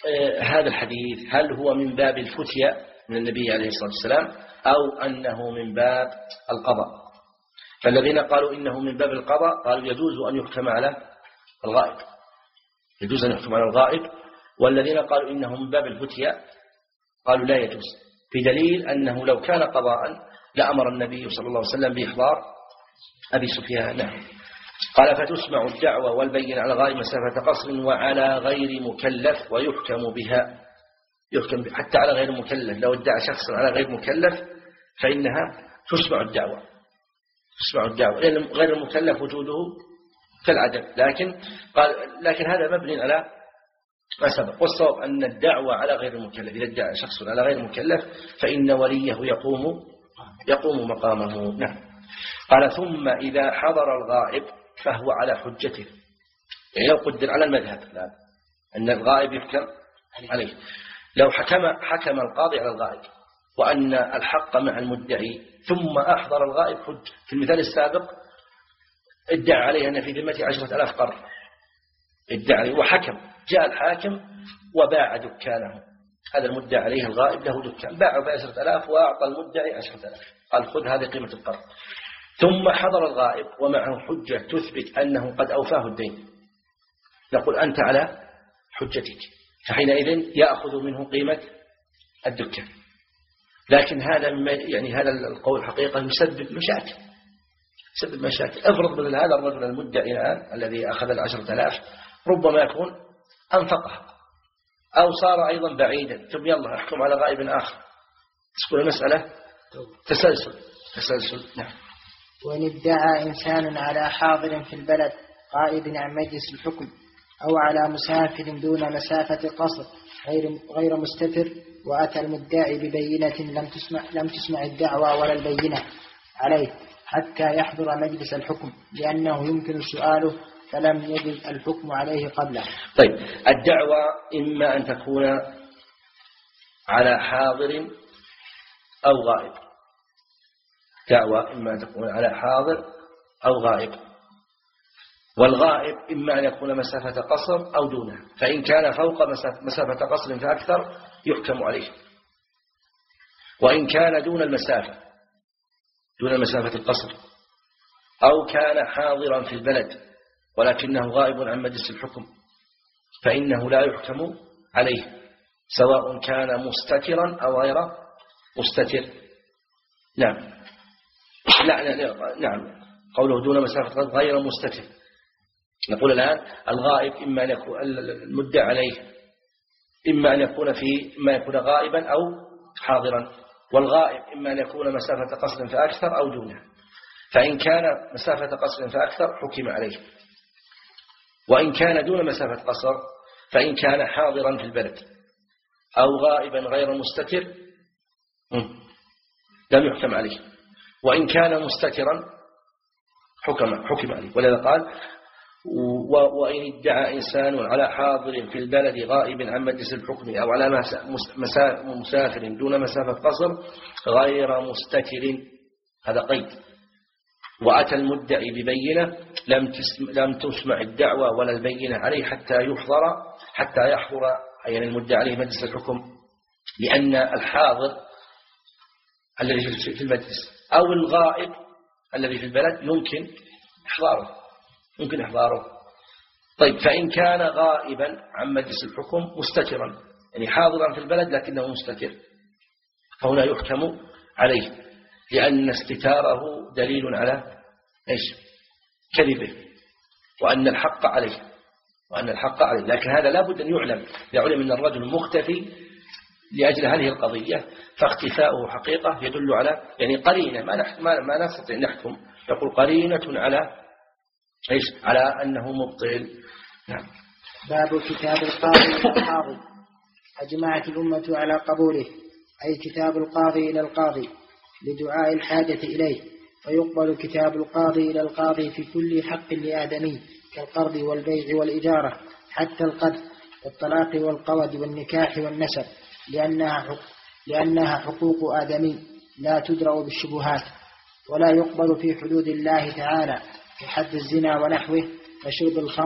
آه هذا الحديث هل هو من باب الفتية من النبي عليه الصلاة والسلام أو أنه من باب القضاء؟ فالذين قالوا إنه من باب القضاء قالوا يجوز أن يحكم على الغائب، يجوز أن يحكم على الغائب. والذين قالوا إنه من باب الفتية قالوا لا يجوز، بدليل أنه لو كان قضاء لأمر النبي صلى الله عليه وسلم بإحضار أبي سفيان. نعم. قال فتسمع الدعوة والبين على الغائب مسافة قصر وعلى غير مكلف ويحكم بها، يحكم حتى على غير مكلف. لو ادعى شخص على غير مكلف فإنها تسمع الدعوة، تسمع الدعوة، لأن غير المكلف وجوده كالعدم. لكن قال لكن هذا مبني على ما سبق، والصواب أن الدعوة على غير المكلف، إذا ادعى شخص على غير المكلف فإن وليه يقوم يقوم مقامه. نعم. قال ثم إذا حضر الغائب فهو على حجته، يعني لو قدر على المذهب لا أن الغائب يحكم عليه، لو حكم حكم القاضي على الغائب وأن الحق مع المدعي ثم أحضر الغائب حج. في المثال السابق ادعى عليه أن في ذمته عشرة ألاف قرن، ادعى عليه وحكم، جاء الحاكم وباع دكانه، هذا المدعى عليه الغائب له دكان، باعه بعشرة ألاف وأعطى المدعي عشرة ألاف، قال خذ هذه قيمة القرض. ثم حضر الغائب ومعه حجة تثبت أنه قد أوفاه الدين، نقول أنت على حجتك، فحينئذ يأخذ منه قيمة الدكان. لكن هذا يعني هذا القول حقيقة يسبب مشاكل، يسبب مشاكل. افرض مثل هذا الرجل المدعي الآن الذي أخذ العشرة آلاف ربما يكون أنفقها أو صار أيضا بعيدا، ثم يلا أحكم على غائب آخر، تكون المسألة تسلسل تسلسل. نعم. وإن ادعى إنسان على حاضر في البلد غائب عن مجلس الحكم أو على مسافر دون مسافة قصر غير غير مستتر، وأتى المدعي ببينة لم تسمع لم تسمع الدعوى ولا البينة عليه حتى يحضر مجلس الحكم، لأنه يمكن سؤاله فلم يجد الحكم عليه قبله. طيب، الدعوة إما أن تكون على حاضر أو غائب، دعوة إما أن تكون على حاضر أو غائب، والغائب إما أن يكون مسافة قصر أو دونها، فإن كان فوق مسافة قصر فأكثر يحكم عليه، وإن كان دون المسافة دون مسافة القصر أو كان حاضرا في البلد ولكنه غائب عن مجلس الحكم فإنه لا يحكم عليه، سواء كان مستترا أو غير مستتر. نعم. لا لا نعم قوله دون مسافة غير مستتر، نقول الآن الغائب إما أن يكون المدعى عليه إما أن يكون في ما يكون غائبا أو حاضرا، والغائب إما أن يكون مسافة قصر فأكثر أو دونه، فإن كان مسافة قصر فأكثر حكم عليه، وإن كان دون مسافة قصر فإن كان حاضرا في البلد أو غائبا غير مستتر لم يحكم عليه، وإن كان مستترا حكم حكم عليه. ولذا قال وإن ادعى إنسان على حاضر في البلد غائب عن مجلس الحكم أو على مسافر دون مسافة قصر غير مستتر، هذا قيد، وأتى المدعي ببينة لم لم تسمع الدعوة ولا البينة عليه حتى يحضر حتى يحضر يعني المدعي عليه مجلس الحكم، لأن الحاضر الذي في المجلس أو الغائب الذي في البلد يمكن إحضاره ممكن إحضاره. طيب، فإن كان غائبا عن مجلس الحكم مستترا، يعني حاضرا في البلد لكنه مستتر، فهنا يحكم عليه، لأن استتاره دليل على إيش؟ كذبه، وأن الحق عليه وأن الحق عليه لكن هذا لابد أن يعلم، يعلم أن الرجل مختفي لأجل هذه القضية، فاختفاؤه حقيقة يدل على يعني قرينة، ما ما ما نستطيع نحكم، يقول قرينة على إيش؟ على أنه مبطل. نعم. باب كتاب القاضي والقاضي. أجمعت الأمة على قبوله، أي كتاب القاضي إلى القاضي لدعاء الحاجة إليه، ويقبل كتاب القاضي إلى القاضي في كل حق لآدمي كالقرض والبيع والإجارة حتى القذف والطلاق والقود والنكاح والنسب، لأنها حق لأنها حقوق آدمي لا تدرأ بالشبهات، ولا يقبل في حدود الله تعالى كحد الزنا ونحوه وشرب الخمر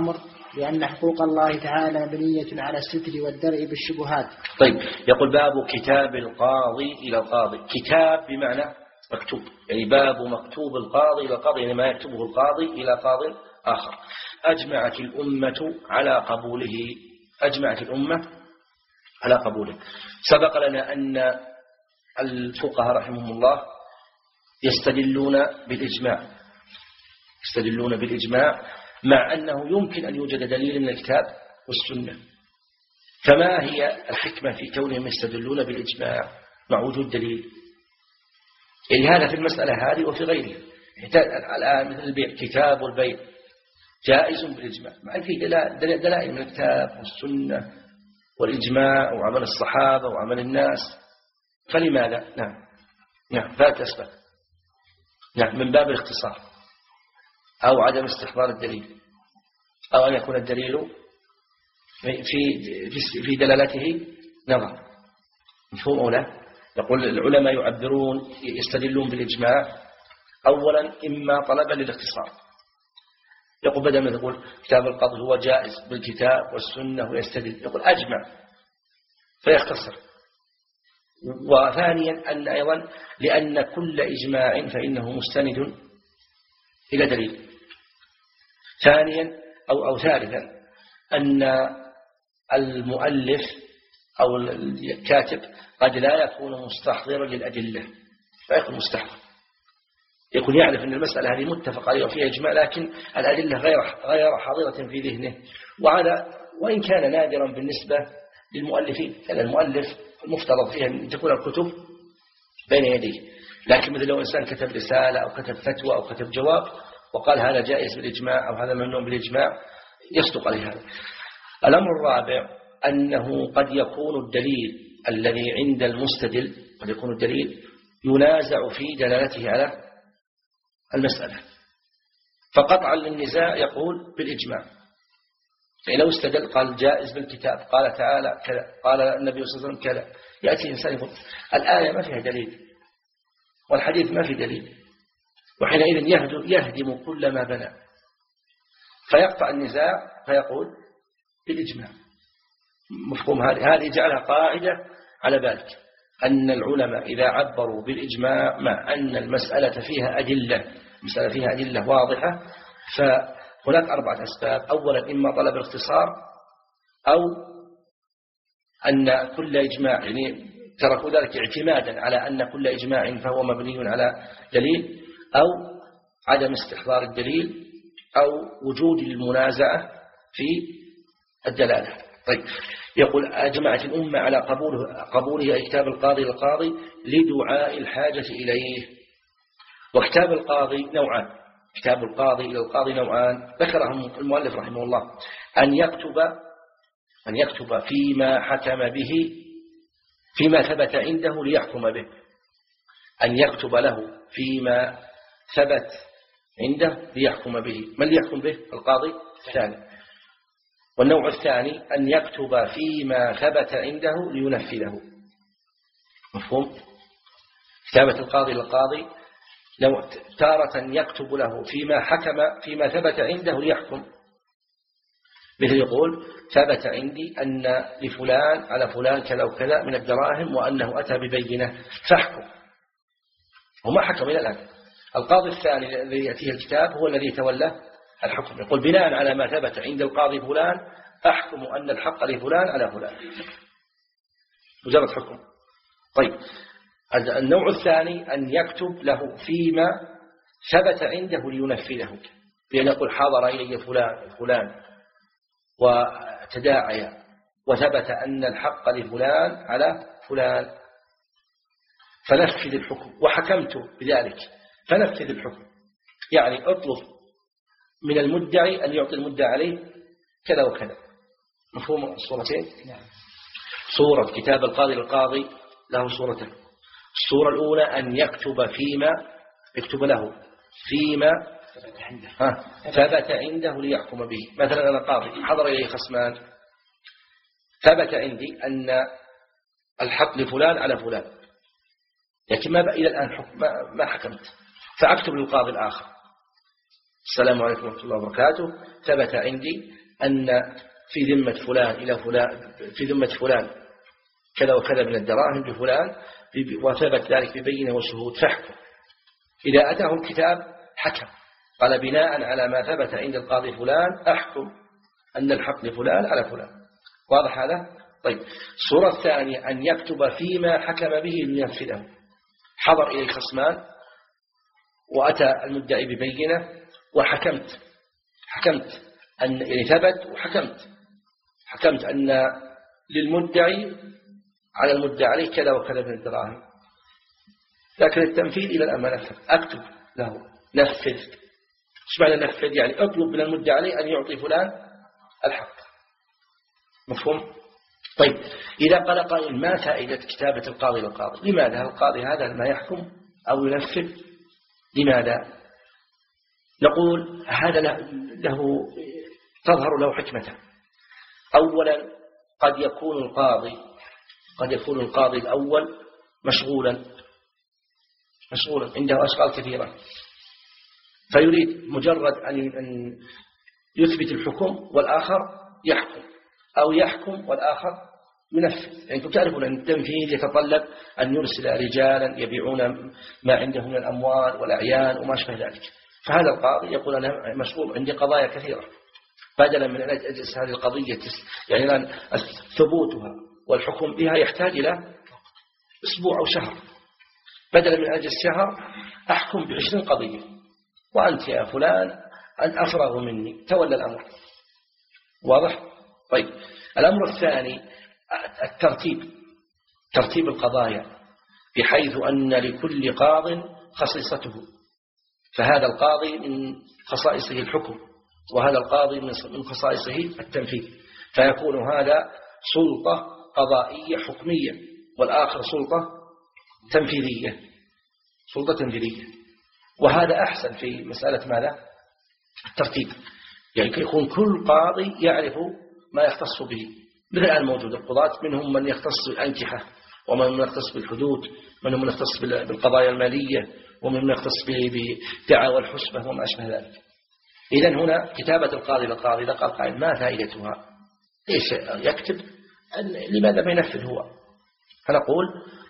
لأن حقوق الله تعالى مبنية على الستر والدرء بالشبهات. طيب، يقول باب كتاب القاضي إلى القاضي. كتاب بمعنى مكتوب، يعني باب مكتوب القاضي إلى القاضي، يعني ما يكتبه القاضي إلى قاض آخر. أجمعت الأمة على قبوله، أجمعت الأمة على قبوله. سبق لنا أن الفقهاء رحمهم الله يستدلون بالإجماع، يستدلون بالإجماع مع أنه يمكن أن يوجد دليل من الكتاب والسنة. فما هي الحكمة في كونهم يستدلون بالإجماع مع وجود دليل؟ يعني هذا في المسألة هذه وفي غيرها. الآن مثل البيع، كتاب والبيع جائز بالإجماع، ما في دلائل من الكتاب والسنة والإجماع وعمل الصحابة وعمل الناس، فلماذا؟ نعم نعم ثلاث أسباب. نعم، من باب الاختصار أو عدم استحضار الدليل، أو أن يكون الدليل في في دلالته نظر. مفهوم أو لا؟ يقول العلماء يعبرون يستدلون بالإجماع أولا إما طلبا للاختصار، يقول بدل ما تقول كتاب القاضي هو جائز بالكتاب والسنة ويستدل، يقول أجمع فيختصر. وثانيا أن أيضا لأن كل إجماع فإنه مستند إلى دليل. ثانيا أو أو ثالثا أن المؤلف أو الكاتب قد لا يكون مستحضرا للأدلة، فيكون مستحضر، يكون يعرف أن المسألة هذه متفق عليها وفيها إجماع، لكن الأدلة غير غير حاضرة في ذهنه. وهذا وإن كان نادرا بالنسبة للمؤلفين، لأن المؤلف المفترض فيها أن تكون الكتب بين يديه، لكن مثل لو إنسان كتب رسالة أو كتب فتوى أو كتب جواب وقال هذا جائز بالإجماع أو هذا ممنوع بالإجماع يصدق عليه هذا. الأمر الرابع أنه قد يكون الدليل الذي عند المستدل، قد يكون الدليل ينازع في دلالته على المسألة، فقطعا للنزاع يقول بالإجماع. يعني لو استدل قال جائز بالكتاب، قال تعالى كذا، قال النبي صلى الله عليه وسلم كذا، يأتي إنسان يقول الآية ما فيها دليل والحديث ما في دليل، وحينئذ يهدم كل ما بنى، فيقطع النزاع فيقول بالإجماع. مفهوم؟ هذه هذه جعلها قاعدة على بالك، أن العلماء إذا عبروا بالإجماع مع أن المسألة فيها أدلة، مسألة فيها أدلة واضحة، فهناك أربعة أسباب. أولا إما طلب الاختصار، أو أن كل إجماع، يعني تركوا ذلك اعتمادا على أن كل إجماع فهو مبني على دليل، أو عدم استحضار الدليل، أو وجود المنازعة في الدلالة. طيب، يقول أجمعت الأمة على قبوله قبوله أي كتاب القاضي للقاضي لدعاء الحاجة إليه. وكتاب القاضي نوعان، كتاب القاضي إلى القاضي نوعان ذكرهم المؤلف رحمه الله: أن يكتب أن يكتب فيما حكم به، فيما ثبت عنده ليحكم به، أن يكتب له فيما ثبت عنده ليحكم به. من ليحكم به؟ القاضي الثاني. والنوع الثاني أن يكتب فيما ثبت عنده لينفذه. مفهوم؟ كتابة القاضي للقاضي لو تارة يكتب له فيما حكم فيما ثبت عنده ليحكم، مثل يقول ثبت عندي أن لفلان على فلان كذا وكذا من الدراهم وأنه أتى ببينة فاحكم، وما حكم إلى الآن. القاضي الثاني الذي يأتيه الكتاب هو الذي يتولى الحكم، يقول بناء على ما ثبت عند القاضي فلان أحكم أن الحق لفلان على فلان، مجرد حكم. طيب، النوع الثاني أن يكتب له فيما ثبت عنده لينفذه، بأن يقول حضر إلي فلان فلان وتداعي وثبت أن الحق لفلان على فلان فنفذ الحكم، وحكمت بذلك فنفذ الحكم. يعني اطلب من المدعي أن يعطي المدعي عليه كذا وكذا. مفهوم الصورتين؟ نعم. صورة كتاب القاضي للقاضي له صورتين. الصورة الأولى أن يكتب فيما يكتب له فيما ثبت عنده ليحكم به. مثلا أنا قاضي حضر إليه خصمان، ثبت عندي أن الحق لفلان على فلان، لكن ما بقى إلى الآن حكم، ما, ما حكمت، فأكتب للقاضي الآخر: السلام عليكم ورحمة الله وبركاته، ثبت عندي أن في ذمة فلان إلى فلان في ذمة فلان كذا وكذا من الدراهم لفلان وثبت ذلك ببينة وشهود فاحكم. إذا أتاه الكتاب حكم، قال بناء على ما ثبت عند القاضي فلان أحكم أن الحق لفلان على فلان. واضح هذا؟ طيب، الصورة الثانية أن يكتب فيما حكم به لينفذه. حضر إليه خصمان وأتى المدعي ببينة وحكمت حكمت أن يعني ثبت وحكمت حكمت أن للمدعي على المدعي عليه كذا وكذا من الدراهم، لكن التنفيذ إلى الأمانة أكتب له نفذ. إيش معنى نفذ؟ يعني أطلب من المدعي عليه أن يعطي فلان الحق. مفهوم؟ طيب، إذا قال قائل ما فائدة كتابة القاضي للقاضي؟ لماذا القاضي هذا ما يحكم أو ينفذ؟ لماذا؟ نقول هذا له تظهر له حكمته. أولا، قد يكون القاضي قد يكون القاضي الأول مشغولا مشغولا عنده أشغال كثيرة، فيريد مجرد أن يثبت الحكم والآخر يحكم، أو يحكم والآخر ينفذ. يعني تعرفون أن التنفيذ يتطلب أن يرسل رجالا يبيعون ما عندهم من الأموال والأعيان وما شابه ذلك. فهذا القاضي يقول أنا مشغول عندي قضايا كثيرة، بدلا من أن أجلس هذه القضية يعني الآن ثبوتها والحكم بها يحتاج إلى أسبوع أو شهر، بدلا من أجل شهر أحكم بعشرين قضية، وأنت يا فلان أن أفرغ مني تولى الأمر. واضح؟ طيب، الأمر الثاني الترتيب ترتيب القضايا بحيث أن لكل قاض خصيصته، فهذا القاضي من خصائصه الحكم، وهذا القاضي من خصائصه التنفيذ، فيكون هذا سلطة قضائية حكمية والآخر سلطة تنفيذية سلطة تنفيذية. وهذا أحسن في مسألة ماذا؟ الترتيب، يعني يكون كل قاضي يعرف ما يختص به. مثل الآن موجود القضاة منهم من يختص بالأنكحة، ومن من يختص بالحدود، من من يختص بالقضايا المالية، ومن من يختص بدعاوى الحسبة وما أشبه ذلك. إذن هنا كتابة القاضي للقاضي لقد قائل ما فائدتها؟ ليش يكتب؟ لماذا ما ينفذ هو؟ فنقول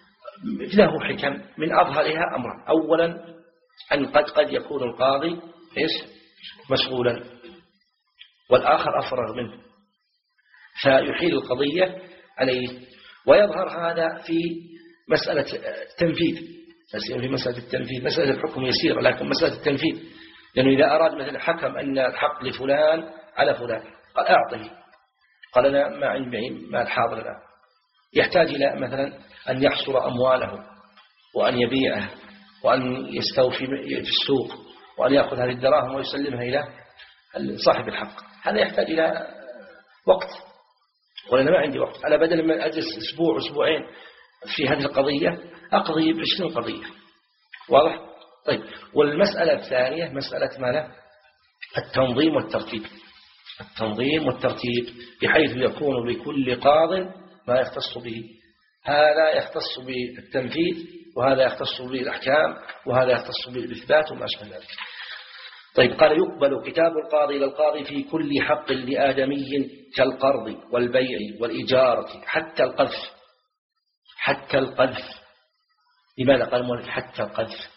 له حكم، من أظهرها أمرا. أولا، أن قد قد يكون القاضي إيش مشغولا والآخر أفرغ منه، فيحيل القضية عليه. ويظهر هذا في مسألة التنفيذ، في مسألة التنفيذ مسألة الحكم يسيرة، لكن مسألة التنفيذ لأنه إذا أراد مثلا حكم أن الحق لفلان على فلان قال أعطه، قال أنا ما عندي مال حاضر الآن، يحتاج إلى مثلا أن يحصر أمواله وأن يبيعه وأن يستوفي في السوق وأن يأخذ هذه الدراهم ويسلمها إلى صاحب الحق. هذا يحتاج إلى وقت، وأنا ما عندي وقت، أنا بدل من أجلس أسبوع أسبوعين في هذه القضية أقضي بعشرين قضية. واضح؟ طيب، والمسألة الثانية مسألة ماذا؟ التنظيم والترتيب التنظيم والترتيب بحيث يكون لكل قاض ما يختص به، هذا يختص بالتنفيذ، وهذا يختص بالأحكام، وهذا يختص بالإثبات وما أشبه ذلك. طيب، قال يقبل كتاب القاضي للقاضي في كل حق لآدمي كالقرض والبيع والإجارة حتى القذف حتى القذف لماذا قال المؤلف حتى القذف؟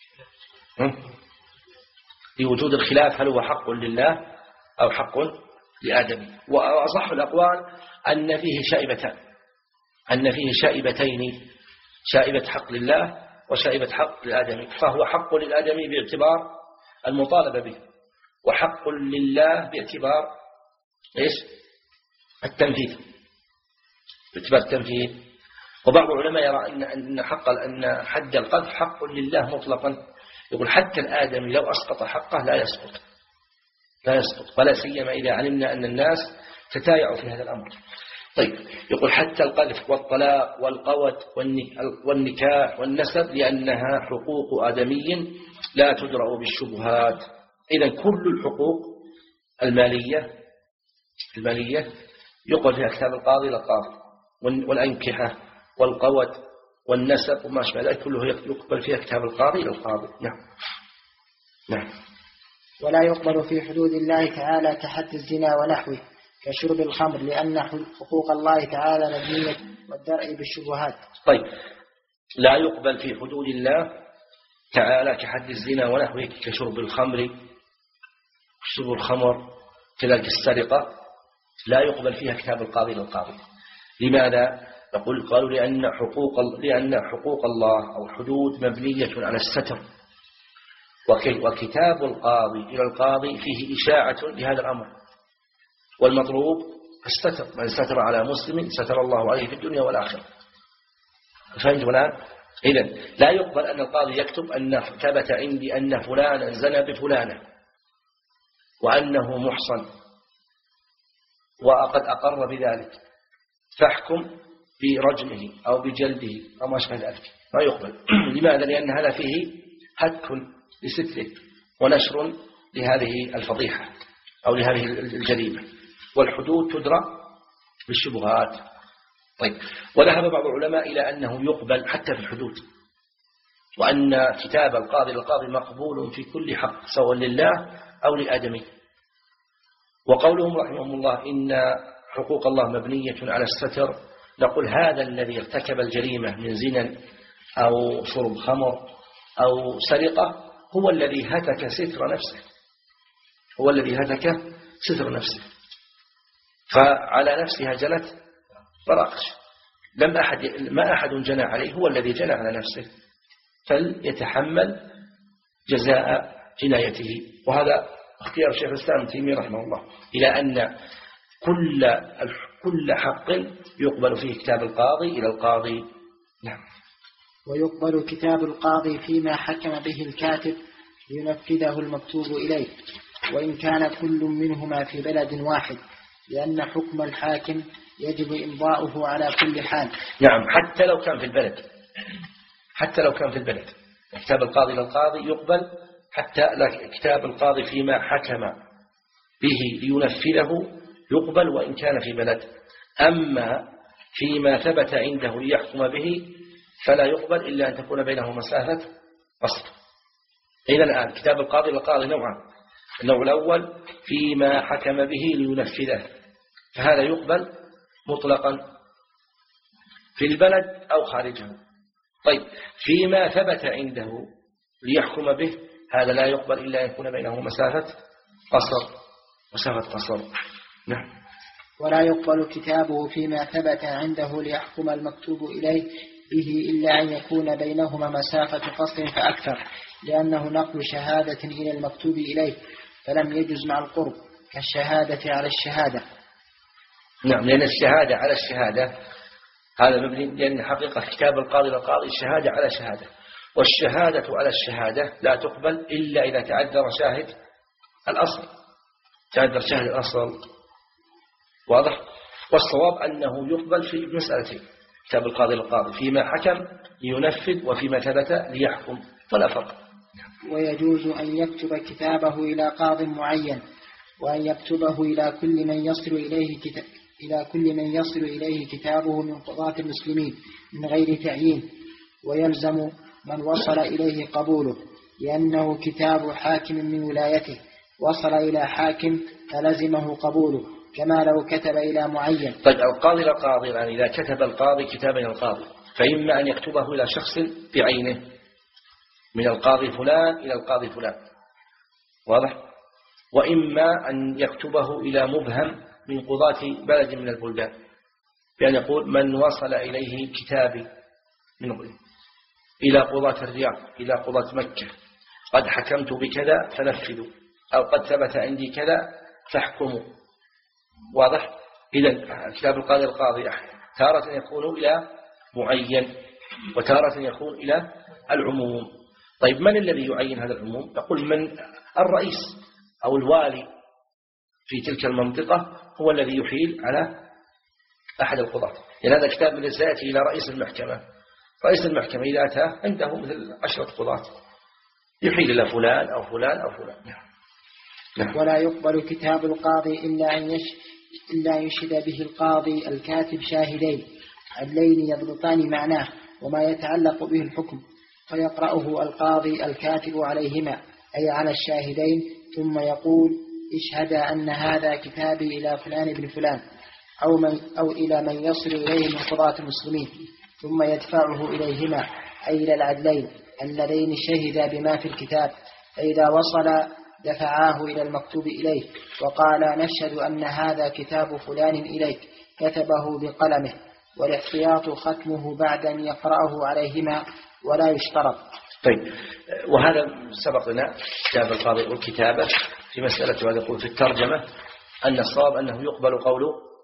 لوجود الخلاف هل هو حق لله أو حق لآدمي. وأصح الأقوال أن فيه شائبتان أن فيه شائبتين، شائبة حق لله وشائبة حق للآدمي، فهو حق للآدمي باعتبار المطالبة به، وحق لله باعتبار إيش؟ التنفيذ باعتبار التنفيذ. وبعض العلماء يرى أن أن حق أن حد القذف حق لله مطلقا، يقول حتى الآدمي لو أسقط حقه لا يسقط لا يسقط ولا سيما إذا علمنا أن الناس تتايعوا في هذا الأمر. طيب، يقول حتى القذف والطلاق والقوت والنكاح والنسب لأنها حقوق آدمي لا تدرأ بالشبهات. إذن كل الحقوق المالية المالية يقبل فيها كتاب القاضي للقاضي، والأنكحة والقوت والنسب وما شابه ذلك كله يقبل فيها كتاب القاضي للقاضي. نعم نعم ولا يقبل في حدود الله تعالى كحد الزنا ونحوه كشرب الخمر، لأن حقوق الله تعالى مبنية والدرء بالشبهات. طيب، لا يقبل في حدود الله تعالى كحد الزنا ونحوه كشرب الخمر، شرب الخمر كذلك السرقة، لا يقبل فيها كتاب القاضي للقاضي. لماذا؟ نقول قالوا لأن حقوق لأن حقوق الله أو حدود مبنية على الستر، وكتاب القاضي إلى القاضي فيه إشاعة لهذا الأمر، والمطلوب الستر، من ستر على مسلم ستر الله عليه في الدنيا والآخرة. فهمت الآن؟ إذن لا يقبل أن القاضي يكتب أن ثبت عندي أن فلانا زنى بفلانة وأنه محصن وقد أقر بذلك، فاحكم برجمه أو بجلده أو ما شابه ذلك، ما يقبل. لماذا؟ لأن هذا فيه هتك لستره ونشر لهذه الفضيحة أو لهذه الجريمة، والحدود تدرى بالشبهات. طيب، وذهب بعض العلماء إلى أنه يقبل حتى في الحدود، وأن كتاب القاضي للقاضي مقبول في كل حق سواء لله أو لآدمي. وقولهم رحمهم الله إن حقوق الله مبنية على الستر، نقول هذا الذي ارتكب الجريمة من زنا أو شرب خمر أو سرقة هو الذي هتك ستر نفسه، هو الذي هتك ستر نفسه، فعلى نفسها جنت براقش. لم أحد ما أحد جنى عليه، هو الذي جنى على نفسه، فليتحمل جزاء جنايته. وهذا اختيار شيخ الإسلام ابن تيمية رحمه الله إلى أن كل كل حق يقبل فيه كتاب القاضي إلى القاضي. نعم. ويقبل كتاب القاضي فيما حكم به الكاتب لينفذه المكتوب إليه، وإن كان كل منهما في بلد واحد، لأن حكم الحاكم يجب إمضاؤه على كل حال. نعم، حتى لو كان في البلد، حتى لو كان في البلد كتاب القاضي للقاضي يقبل، حتى كتاب القاضي فيما حكم به لينفذه يقبل وإن كان في بلد. أما فيما ثبت عنده ليحكم به فلا يقبل إلا أن تكون بينه مسافة قصر. إذا الآن كتاب القاضي للقاضي نوعان: النوع الأول فيما حكم به لينفذه، فهذا يقبل مطلقا في البلد أو خارجه. طيب، فيما ثبت عنده ليحكم به هذا لا يقبل إلا أن يكون بينه مسافة قصر، مسافة قصر. نعم. ولا يقبل كتابه فيما ثبت عنده ليحكم المكتوب إليه به إلا أن يكون بينهما مسافة قصر فأكثر، لأنه نقل شهادة إلى المكتوب إليه، فلم يجز مع القرب كالشهادة على الشهادة. نعم، لأن الشهادة على الشهادة هذا مبني، لأن حقيقة كتاب القاضي للقاضي الشهادة على شهادة، والشهادة على الشهادة لا تقبل إلا إذا تعذر شاهد الأصل، تعذر شاهد الأصل. واضح؟ والصواب أنه يقبل في مسألتين: كتاب القاضي للقاضي فيما حكم لينفذ، وفيما ثبت ليحكم، ولا فرق. ويجوز أن يكتب كتابه إلى قاض معين، وأن يكتبه إلى كل من يصل إليه كتاب إلى كل من يصل إليه كتابه من قضاة المسلمين من غير تعيين، ويلزم من وصل إليه قبوله، لأنه كتاب حاكم من ولايته، وصل إلى حاكم فلزمه قبوله، كما لو كتب إلى معين. طيب، القاضي للقاضي يعني إذا كتب القاضي كتابا للقاضي فإما أن يكتبه إلى شخص بعينه من القاضي فلان إلى القاضي فلان، واضح؟ وإما أن يكتبه إلى مبهم من قضاة بلد من البلدان، بأن يقول من وصل إليه كتابي من إلى قضاة الرياض إلى قضاة مكة قد حكمت بكذا فنفذوا، أو قد ثبت عندي كذا فاحكموا. واضح؟ إذن كتاب القاضي القاضي تارة يكون إلى معين وتارة يكون إلى العموم. طيب، من الذي يعين هذا العموم؟ يقول من الرئيس أو الوالي في تلك المنطقة هو الذي يحيل على أحد القضاة. يعني هذا كتاب من سيأتي إلى رئيس المحكمة، رئيس المحكمة إذا أتى عنده مثل عشرة قضاة يحيل إلى فلان أو فلان أو فلان. نعم. ولا يقبل كتاب القاضي إلا أن يش... إلا يشهد به القاضي الكاتب شاهدين عدلين يضبطان معناه وما يتعلق به الحكم، فيقرأه القاضي الكاتب عليهما، أي على الشاهدين ثم يقول اشهد أن هذا كتابي إلى فلان بن فلان أو, من أو إلى من يصل إليه من قضاة المسلمين، ثم يدفعه إليهما أي إلى العدلين اللذين شهدا بما في الكتاب، فإذا وصل دفعاه إلى المكتوب إليه وقال نشهد أن هذا كتاب فلان إليك، كتبه بقلمه، والاحتياط ختمه بعد أن يقرأه عليهما ولا يشترط. طيب، وهذا سبق لنا كتاب القاضي والكتابة في مسألة وهذا يقول في الترجمة أن الصواب أنه يقبل قوله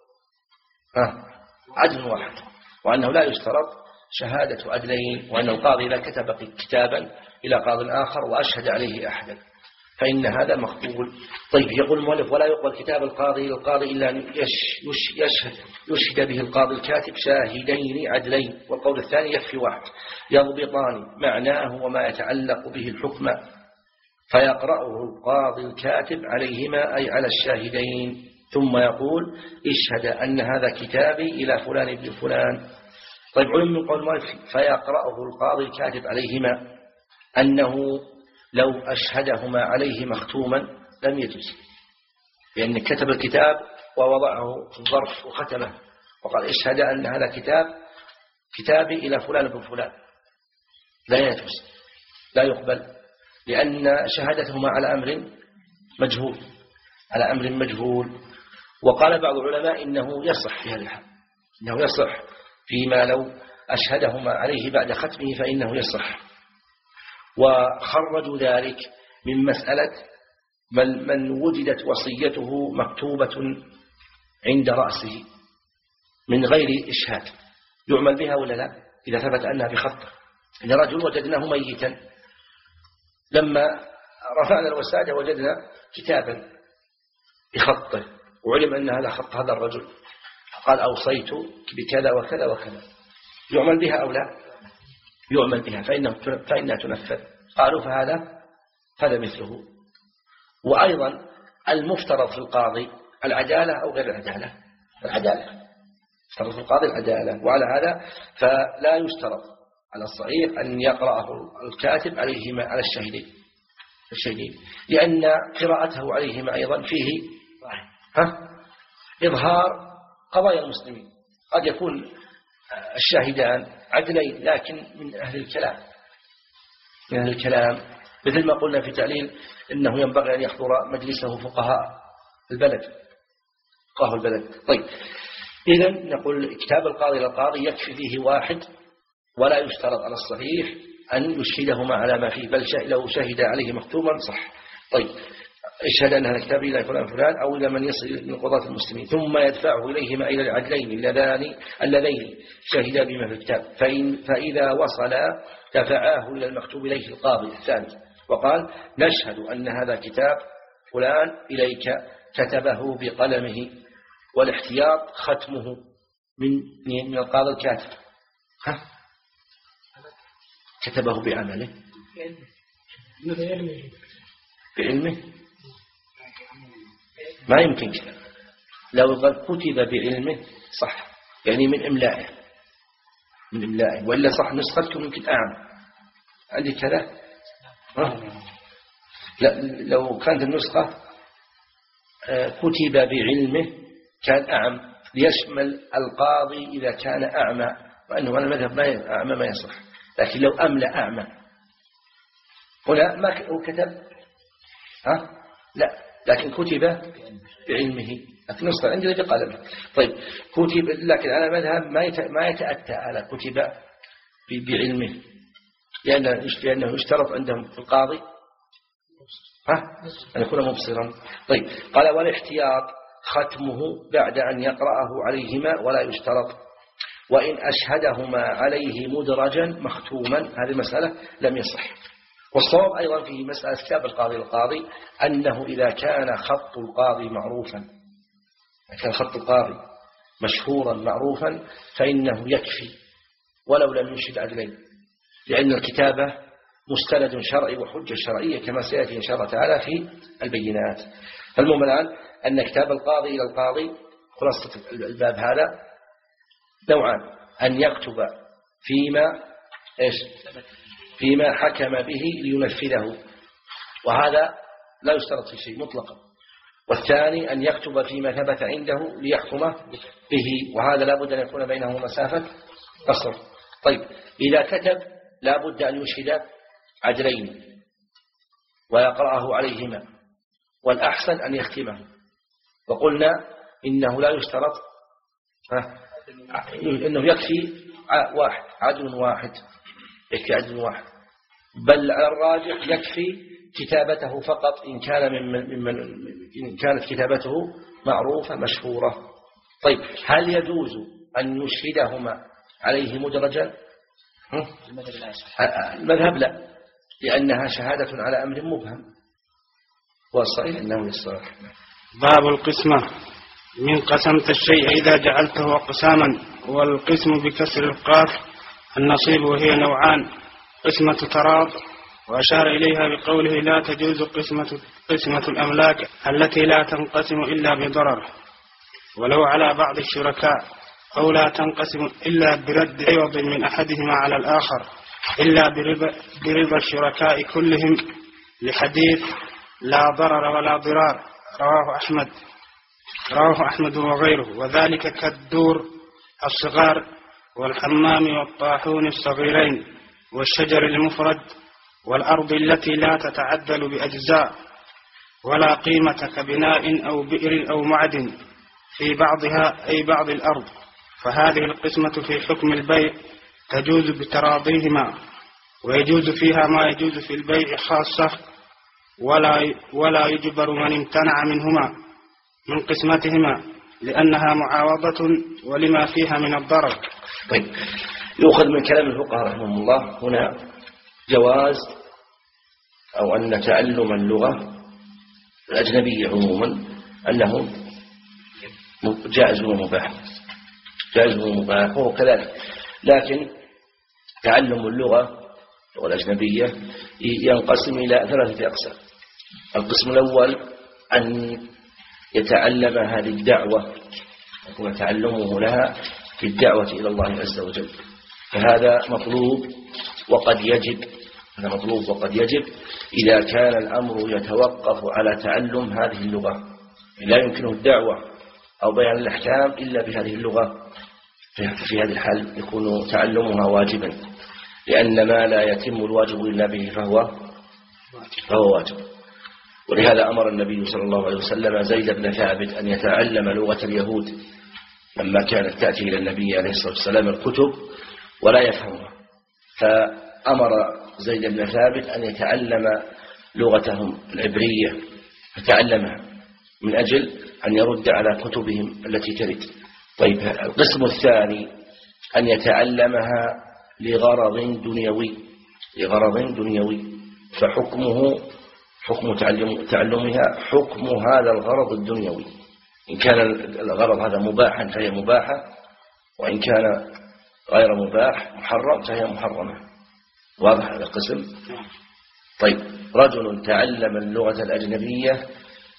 عدل واحد، وأنه لا يشترط شهادة عدلين، وأن القاضي إذا كتب كتابا إلى قاض آخر وأشهد عليه أحدا فإن هذا مقبول. طيب، يقول المؤلف ولا يقبل كتاب القاضي للقاضي إلا أن يشهد, يشهد به القاضي الكاتب شاهدين عدلين، والقول الثاني يكفي واحد يضبطان معناه وما يتعلق به الحكم، فيقرأه القاضي الكاتب عليهما أي على الشاهدين، ثم يقول اشهد أن هذا كتابي إلى فلان بن فلان. طيب، علم من قول المؤلف فيقرأه القاضي الكاتب عليهما أنه لو أشهدهما عليه مختوما لم يجوز، لأن كتب الكتاب ووضعه في الظرف وختمه وقال اشهد أن هذا كتاب كتابي إلى فلان بن فلان، لا يجوز، لا يقبل، لأن شهادتهما على أمر مجهول على أمر مجهول. وقال بعض العلماء إنه يصح في هذا الحال، إنه يصح فيما لو أشهدهما عليه بعد ختمه فإنه يصح. وخرجوا ذلك من مسألة من, من وجدت وصيته مكتوبة عند رأسه من غير إشهاد يعمل بها ولا لا؟ إذا ثبت أنها بخطه، إن رجل وجدناه ميتا، لما رفعنا الوسادة وجدنا كتابا بخطه وعلم أن هذا خط هذا الرجل، قال أوصيت بكذا وكذا وكذا، يعمل بها أو لا؟ يعمل بها، فإنه فإنها تنفذ. قالوا فهذا هذا مثله. وأيضا المفترض في القاضي العدالة أو غير العدالة؟ العدالة، يفترض في القاضي العدالة، وعلى هذا فلا يشترط على الصحيح أن يقرأه الكاتب عليهما على الشهيدين الشهيدين لأن قراءته عليهما أيضا فيه ها إظهار قضايا المسلمين. قد يكون الشاهدان عدلين لكن من أهل الكلام من أهل الكلام مثل ما قلنا في تعليل إنه ينبغي أن يحضر مجلسه فقهاء البلد فقهاء البلد. طيب، إذن نقول كتاب القاضي للقاضي يكفي فيه واحد، ولا يشترط على الصحيح أن يشهدهما على ما فيه، بل لو شهد عليه مختوما صح. طيب، اشهد أن هذا كتاب إلى فلان فلان أو إلى من يصل من قضاة المسلمين، ثم يدفعه إليهما إلى العدلين اللذان اللذين شهدا بما في الكتاب، فإن فإذا وصلا دفعاه إلى المكتوب إليه القاضي الثاني وقال نشهد أن هذا كتاب فلان إليك، كتبه بقلمه، والاحتياط ختمه من من القاضي الكاتب، ها كتبه بعمله بعلمه، ما يمكن كذا. لو قد كتب بعلمه صح، يعني من إملائه من إملائه وإلا صح نسختكم يمكن أعمى عندي كذا. لا، لو كانت النسخة كتب بعلمه كان أعم، ليشمل القاضي إذا كان أعمى، وأنه أنا المذهب ما أعمى ما يصح، لكن لو أملأ أعمى هنا ما هو كتب ها لا، لكن كتب بعلمه، لكن نسخة عندنا بقلمه. طيب، كتب، لكن على مذهب ما ما يتأتى على كتب بعلمه، لأنه يشترط عندهم في القاضي ها أن يكون مبصرا. طيب، قال والاحتياط ختمه بعد أن يقرأه عليهما ولا يشترط، وإن أشهدهما عليه مدرجا مختوما هذه المسألة لم يصح. والصواب أيضا في مسألة كتاب القاضي القاضي أنه إذا كان خط القاضي معروفا، إذا كان خط القاضي مشهورا معروفا فإنه يكفي ولو لم يشهد عدلين، لأن الكتابة مستند شرعي وحجة شرعية كما سيأتي إن شاء الله تعالى في البينات. فالمهم الآن أن كتاب القاضي إلى القاضي خلاصة الباب هذا نوعان: أن يكتب فيما إيش فيما حكم به لينفذه، وهذا لا يشترط في شيء مطلقا. والثاني أن يكتب فيما ثبت عنده ليحكم به، وهذا لا بد أن يكون بينه مسافة قصر. طيب إذا كتب لا بد أن يشهد عدلين ويقرأه عليهما، والأحسن أن يختمه. وقلنا إنه لا يشترط إنه يكفي واحد عدل واحد يكفي عدل واحد، بل على الراجح يكفي كتابته فقط إن كان من من إن كانت كتابته معروفة مشهورة. طيب هل يجوز أن يشهدهما عليه مدرجا؟ المذهب لا، لأنها شهادة على أمر مبهم، والصحيح أنه يصح. باب القسمة. من قسمت الشيء إذا جعلته أقساما. والقسم بكسر القاف النصيب، وهي نوعان: قسمة تراض، وأشار إليها بقوله لا تجوز قسمة, قسمة الأملاك التي لا تنقسم إلا بضرر، ولو على بعض الشركاء، أو لا تنقسم إلا برد عوض من أحدهما على الآخر إلا برضا الشركاء كلهم، لحديث لا ضرر ولا ضرار، رواه أحمد رواه أحمد وغيره. وذلك كالدور الصغار والحمام والطاحون الصغيرين والشجر المفرد والأرض التي لا تتعدل بأجزاء ولا قيمة كبناء أو بئر أو معدن في بعضها أي بعض الأرض. فهذه القسمة في حكم البيع تجوز بتراضيهما، ويجوز فيها ما يجوز في البيع خاصة، ولا ولا يجبر من امتنع منهما من قسمتهما لأنها معاوضة ولما فيها من الضرر. طيب يؤخذ من كلام الفقهاء رحمهم الله هنا جواز أو أن تعلم اللغة الأجنبية عموما أنه جائز ومباح، جائز ومباح وهو كذلك. لكن تعلم اللغة الأجنبية ينقسم إلى ثلاثة أقسام. القسم الأول أن يتعلم هذه الدعوة وتعلمه لها في الدعوة إلى الله عز وجل، فهذا مطلوب وقد يجب هذا مطلوب وقد يجب إذا كان الأمر يتوقف على تعلم هذه اللغة. لا يمكنه الدعوة أو بيان الأحكام إلا بهذه اللغة، في هذه الحال يكون تعلمها واجبا، لأن ما لا يتم الواجب إلا به فهو فهو واجب. ولهذا أمر النبي صلى الله عليه وسلم زيد بن ثابت أن يتعلم لغة اليهود لما كانت تأتي إلى النبي عليه الصلاة والسلام الكتب ولا يفهمها، فأمر زيد بن ثابت أن يتعلم لغتهم العبرية فتعلمها من أجل أن يرد على كتبهم التي ترد. طيب القسم الثاني أن يتعلمها لغرض دنيوي لغرض دنيوي فحكمه حكم تعلم تعلمها حكم هذا الغرض الدنيوي. إن كان الغرض هذا مباحا فهي مباحة، وإن كان غير مباح محرم فهي محرمة. واضح هذا القسم؟ طيب رجل تعلم اللغة الأجنبية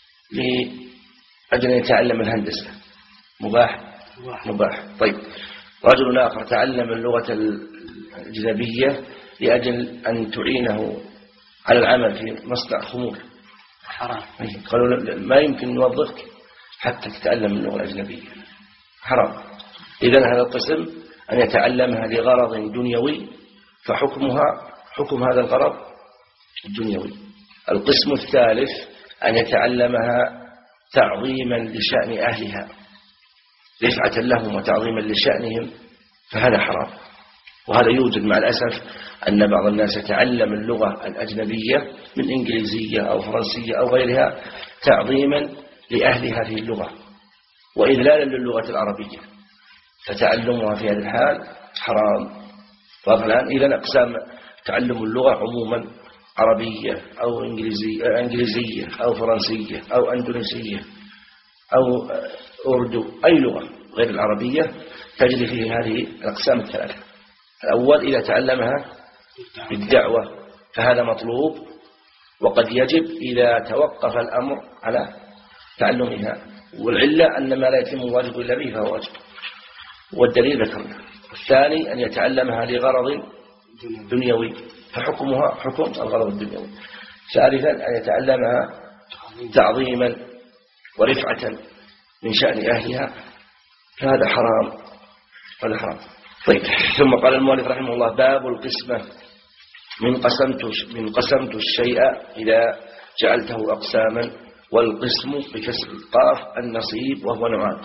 لأجل أن يتعلم الهندسة، مباح مباح. طيب رجل آخر تعلم اللغة الأجنبية لأجل أن تعينه على العمل في مصنع خمور، حرام. قالوا ما يمكن نوظفك حتى تتعلم اللغة الأجنبية، حرام. إذن هذا القسم أن يتعلمها لغرض دنيوي فحكمها حكم هذا الغرض الدنيوي. القسم الثالث أن يتعلمها تعظيما لشأن أهلها، رفعة لهم وتعظيما لشأنهم، فهذا حرام. وهذا يوجد مع الأسف أن بعض الناس يتعلم اللغة الأجنبية من إنجليزية أو فرنسية أو غيرها تعظيما لأهل هذه اللغة وإذلالا للغة العربية، فتعلمها في هذه الحال حرام. والآن إذن أقسام تعلم اللغة عموما عربية أو إنجليزية, إنجليزية أو فرنسية أو أندونيسية أو أردو، أي لغة غير العربية تجري فيه هذه الأقسام الثلاثة. الأول إذا تعلمها بالدعوة فهذا مطلوب وقد يجب إذا توقف الأمر على تعلمها، والعلة أن ما لا يتم الواجب إلا به فهو واجب، والدليل ذكرنا. الثاني أن يتعلمها لغرض دنيوي فحكمها حكم الغرض الدنيوي. ثالثا أن يتعلمها تعظيما ورفعة من شأن أهلها فهذا حرام، هذا حرام. طيب، ثم قال المؤلف رحمه الله: باب القسمة. من قسمت من قسمت الشيء إذا جعلته أقساما. والقسم بكسر القاف النصيب، وهو نوعان.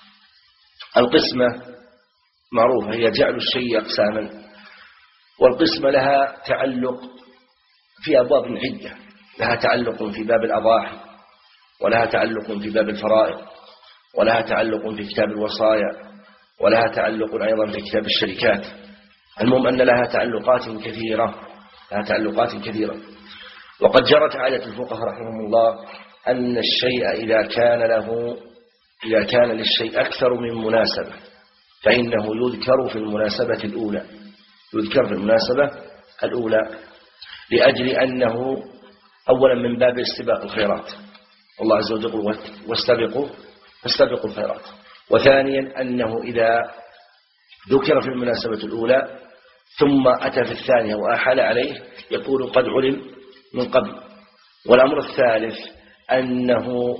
القسمة معروفة، هي جعل الشيء أقساما، والقسمة لها تعلق في أبواب عدة، لها تعلق في باب الأضاحي، ولها تعلق في باب الفرائض، ولها تعلق في كتاب الوصايا، ولها تعلق أيضا في كتاب الشركات. المهم أن لها تعلقات كثيرة، لها تعلقات كثيرة. وقد جرت عادة الفقهاء رحمهم الله أن الشيء إذا كان له إذا كان للشيء أكثر من مناسبة فإنه يذكر في المناسبة الأولى يذكر في المناسبة الأولى لأجل أنه أولا من باب استباق الخيرات، الله عز وجل يقول: واستبقوا فاستبقوا الخيرات. وثانيا أنه إذا ذكر في المناسبة الأولى ثم أتى في الثانية وأحال عليه يكون قد علم من قبل. والأمر الثالث أنه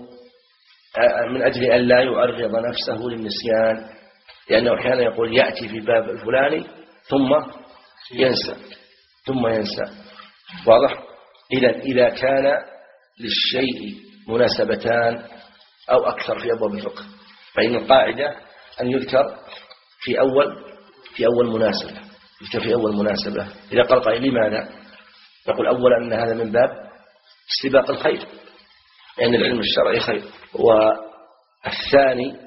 من أجل أن لا يعرض نفسه للنسيان، لأنه أحيانا يقول يأتي في باب الفلاني ثم ينسى ثم ينسى واضح؟ إذا إذا كان للشيء مناسبتان أو أكثر في أبواب الفقه فإن القاعدة أن يذكر في أول في أول مناسبة يذكر في أول مناسبة. إذا قال قائل: لماذا؟ نقول: أولا أن هذا من باب استباق الخير، لأن العلم الشرعي خير. والثاني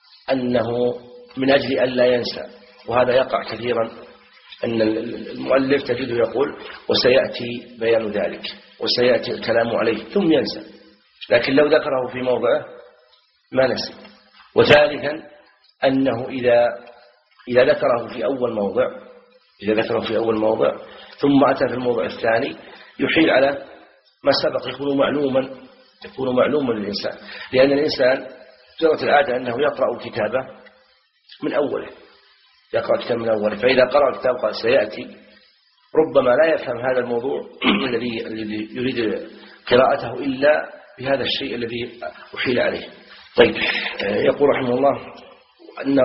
أنه من أجل أن لا ينسى، وهذا يقع كثيرا، أن المؤلف تجده يقول: وسيأتي بيان ذلك، وسيأتي الكلام عليه، ثم ينسى، لكن لو ذكره في موضعه ما نسي. وثالثا أنه إذا إذا ذكره في أول موضع إذا ذكره في أول موضع ثم أتى في الموضع الثاني يحيل على ما سبق، يكون معلوما يكون معلوما للإنسان، لأن الإنسان جرت العادة أنه يقرأ الكتابة من أوله يقرأ كتاب من أوله، فإذا قرأ كتاب قال سيأتي ربما لا يفهم هذا الموضوع الذي الذي يريد قراءته إلا بهذا الشيء الذي أحيل عليه. طيب، يقول رحمه الله أن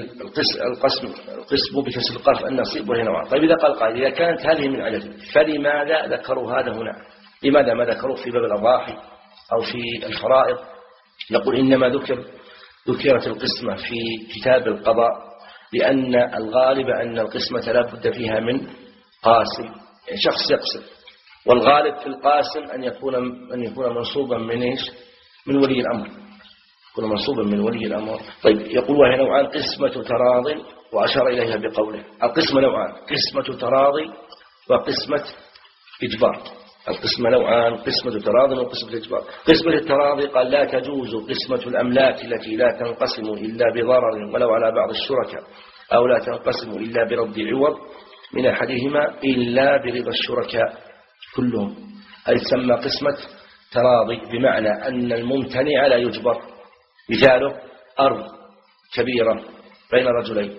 القسم القسم بكسر القاف النصيب وهي نوعان. طيب، إذا قال قائل: إذا كانت هذه من عدد فلماذا ذكروا هذا هنا؟ لماذا ما ذكروه في باب الأضاحي أو في الفرائض؟ نقول: إنما ذكر ذكرت القسمة في كتاب القضاء لأن الغالب أن القسمة لا بد فيها من قاسم، يعني شخص يقسم، والغالب في القاسم أن يكون أن يكون منصوبا من إيش؟ من ولي الأمر، يكون منصوبا من ولي الأمر. طيب، يقول: وهي نوعان: قسمة تراض، وأشار إليها بقوله. القسمة نوعان: قسمة تراضي وقسمة إجبار. القسمة نوعان: قسمة تراض وقسمة إجبار. قسمة التراضي قال: لا تجوز قسمة الأملاك التي لا تنقسم إلا بضرر ولو على بعض الشركاء، أو لا تنقسم إلا برد عوض من أحدهما إلا برضا الشركاء كلهم، أي تسمى قسمة تراضي، بمعنى أن الممتنع لا يجبر. مثاله: أرض كبيرة بين رجلين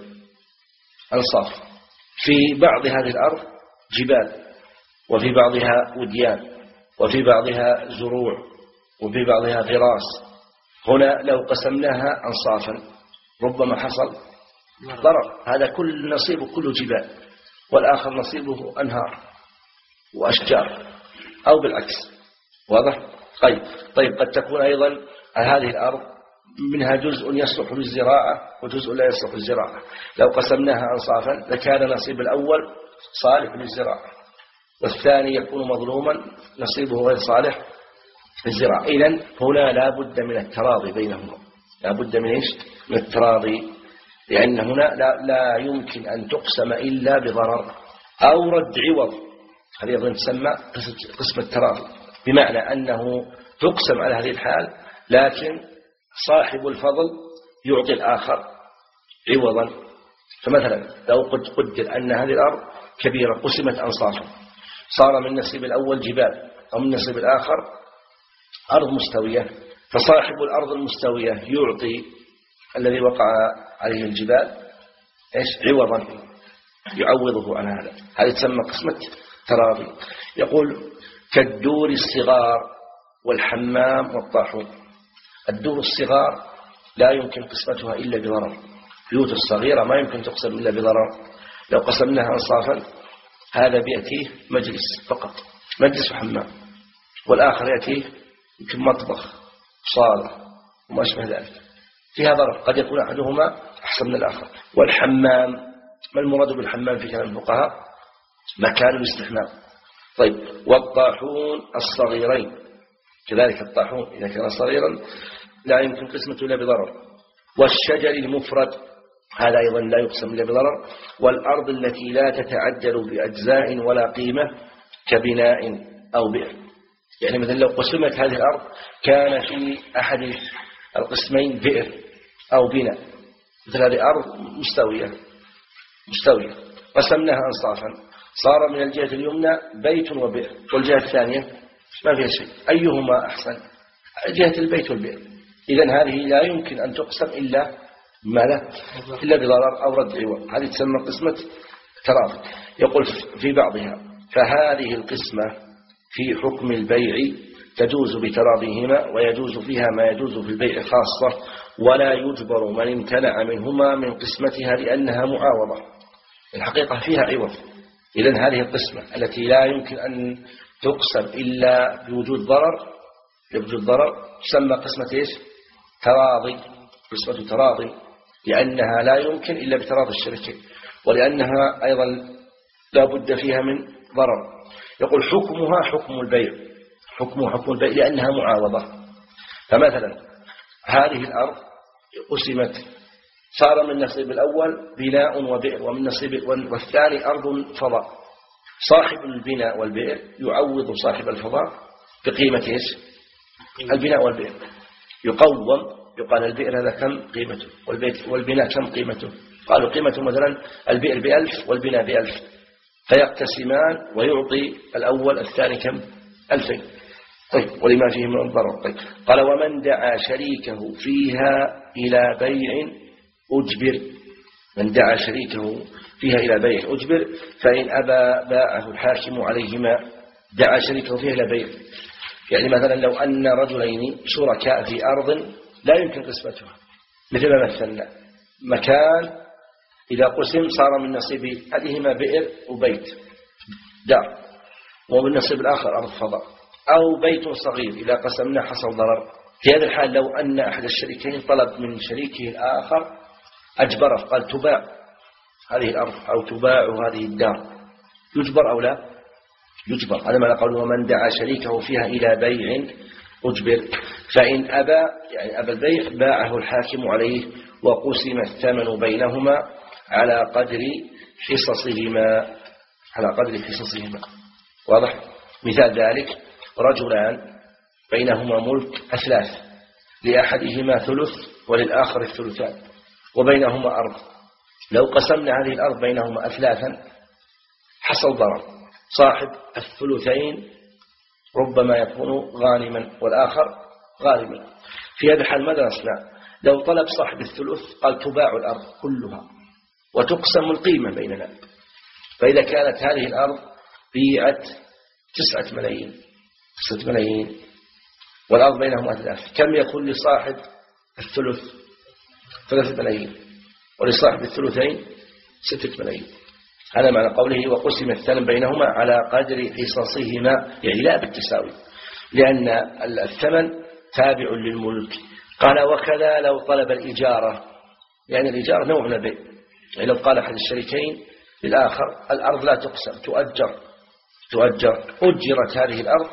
أنصاف، في بعض هذه الأرض جبال، وفي بعضها وديان، وفي بعضها زروع، وفي بعضها غراس. هنا لو قسمناها أنصافا ربما حصل ضرر، هذا كل نصيبه كله جبال، والآخر نصيبه أنهار وأشجار، أو بالعكس. واضح؟ طيب طيب قد تكون أيضا هذه الأرض منها جزء يصلح للزراعة وجزء لا يصلح للزراعة، لو قسمناها أنصافا لكان نصيب الأول صالح للزراعة، والثاني يكون مظلوما نصيبه غير صالح للزراعة. إذن هنا لا بد من التراضي بينهما، لا بد من إيش؟ من التراضي، لأن هنا لا, لا يمكن أن تقسم إلا بضرر أو رد عوض. هذه أيضا تسمى قسم التراضي، بمعنى أنه تقسم على هذه الحال لكن صاحب الفضل يعطي الآخر عوضا. فمثلا لو قد قدر أن هذه الأرض كبيرة قسمت أنصافا، صار من نصيب الأول جبال أو من نصيب الآخر أرض مستوية، فصاحب الأرض المستوية يعطي الذي وقع عليه الجبال إيش؟ عوضا، يعوضه عن هذا. هذه تسمى قسمة تراضي. يقول: كالدور الصغار والحمام والطاحون. الدور الصغار لا يمكن قسمتها إلا بضرر. البيوت الصغيرة ما يمكن تقسم إلا بضرر. لو قسمناها أنصافا هذا بيأتيه مجلس فقط، مجلس وحمام، والآخر يأتيه يمكن مطبخ صالة وما أشبه ذلك، فيها ضرر، قد يكون أحدهما أحسن من الآخر. والحمام، ما المراد بالحمام في كلام الفقهاء؟ مكان الاستحمام. طيب، والطاحون الصغيرين كذلك، الطاحون إذا كان صغيرا لا يمكن قسمته إلا بضرر. والشجر المفرد هذا أيضا لا يقسم إلا بضرر. والأرض التي لا تتعدل بأجزاء ولا قيمة كبناء أو بئر. يعني مثلا لو قسمت هذه الأرض كان في أحد القسمين بئر أو بناء، مثل هذه أرض مستوية مستوية قسمناها أنصافا، صار من الجهة اليمنى بيت وبئر، والجهة الثانية ما فيها شيء، أيهما أحسن؟ جهة البيت والبئر. إذن هذه لا يمكن أن تقسم إلا ماذا؟ إلا بضرر أو رد عوض. هذه تسمى قسمة تراضي. يقول في بعضها: فهذه القسمة في حكم البيع تجوز بتراضيهما، ويجوز فيها ما يجوز في البيع خاصة، ولا يجبر من امتنع منهما من قسمتها لأنها معاوضة. الحقيقة فيها عوض. إذن هذه القسمة التي لا يمكن أن تقسم إلا بوجود ضرر بوجود ضرر تسمى قسمة إيش؟ تراضي. قسمة تراضي، لأنها لا يمكن إلا بتراضي الشريكين، ولأنها أيضا لا بد فيها من ضرر. يقول حكمها حكم البيع، حكمها حكم البيع لأنها معاوضة. فمثلا هذه الأرض قسمت، صار من نصيب الأول بناء وبئر، ومن نصيب والثاني أرض فضاء. صاحب البناء والبئر يعوض صاحب الفضاء بقيمة إيش؟ البناء والبئر. يقوم، يقال البئر هذا كم قيمته، والبيت والبناء كم قيمته؟ قالوا قيمته مثلا البئر بألف والبناء بألف، فيقتسمان ويعطي الأول الثاني كم؟ ألفين. طيب، ولما فيه من الضرر. طيب، قال: ومن دعا شريكه فيها إلى بيع أجبر. من دعا شريكه فيها إلى بيع أجبر، فإن أبى باعه الحاكم عليهما. دعا شريكه فيها إلى بيع، يعني مثلا لو أن رجلين شركاء في أرض لا يمكن قسمتها، مثل ما مثلنا مكان إذا قسم صار من نصيب أحدهما بئر وبيت دار، ومن نصيب الآخر أرض فضاء، أو بيت صغير إذا قسمنا حصل ضرر. في هذا الحال لو أن أحد الشريكين طلب من شريكه الآخر أجبره، قال تباع هذه الأرض أو تباع هذه الدار، يجبر أو لا؟ يجبر. هذا معنى قوله: ومن دعا شريكه فيها إلى بيع أجبر، فإن أبى يعني أبى البيع باعه الحاكم عليه، وقسم الثمن بينهما على قدر حصصهما على قدر حصصهما. واضح؟ مثال ذلك: رجلان بينهما ملك أثلاث، لأحدهما ثلث وللآخر الثلثان، وبينهما أرض. لو قسمنا هذه الأرض بينهما أثلاثا حصل ضرر، صاحب الثلثين ربما يكون غانما والآخر غارما. في هذا الحال ماذا نصنع؟ لو طلب صاحب الثلث قال تباع الأرض كلها وتقسم القيمة بيننا، فإذا كانت هذه الأرض بيعت تسعة ملايين تسعة ملايين والأرض بينهما ثلاث، كم يكون لصاحب الثلث؟ ثلاثة ملايين، ولصاحب الثلثين ستة ملايين. هذا معنى قوله: وقسم الثمن بينهما على قدر حصصهما، يعني لا بالتساوي، لأن الثمن تابع للملك. قال: وكذا لو طلب الإجارة، يعني الإجارة نوع من البيع، يعني لو قال أحد الشريكين للآخر الأرض لا تقسم تؤجر تؤجر أجرت هذه الأرض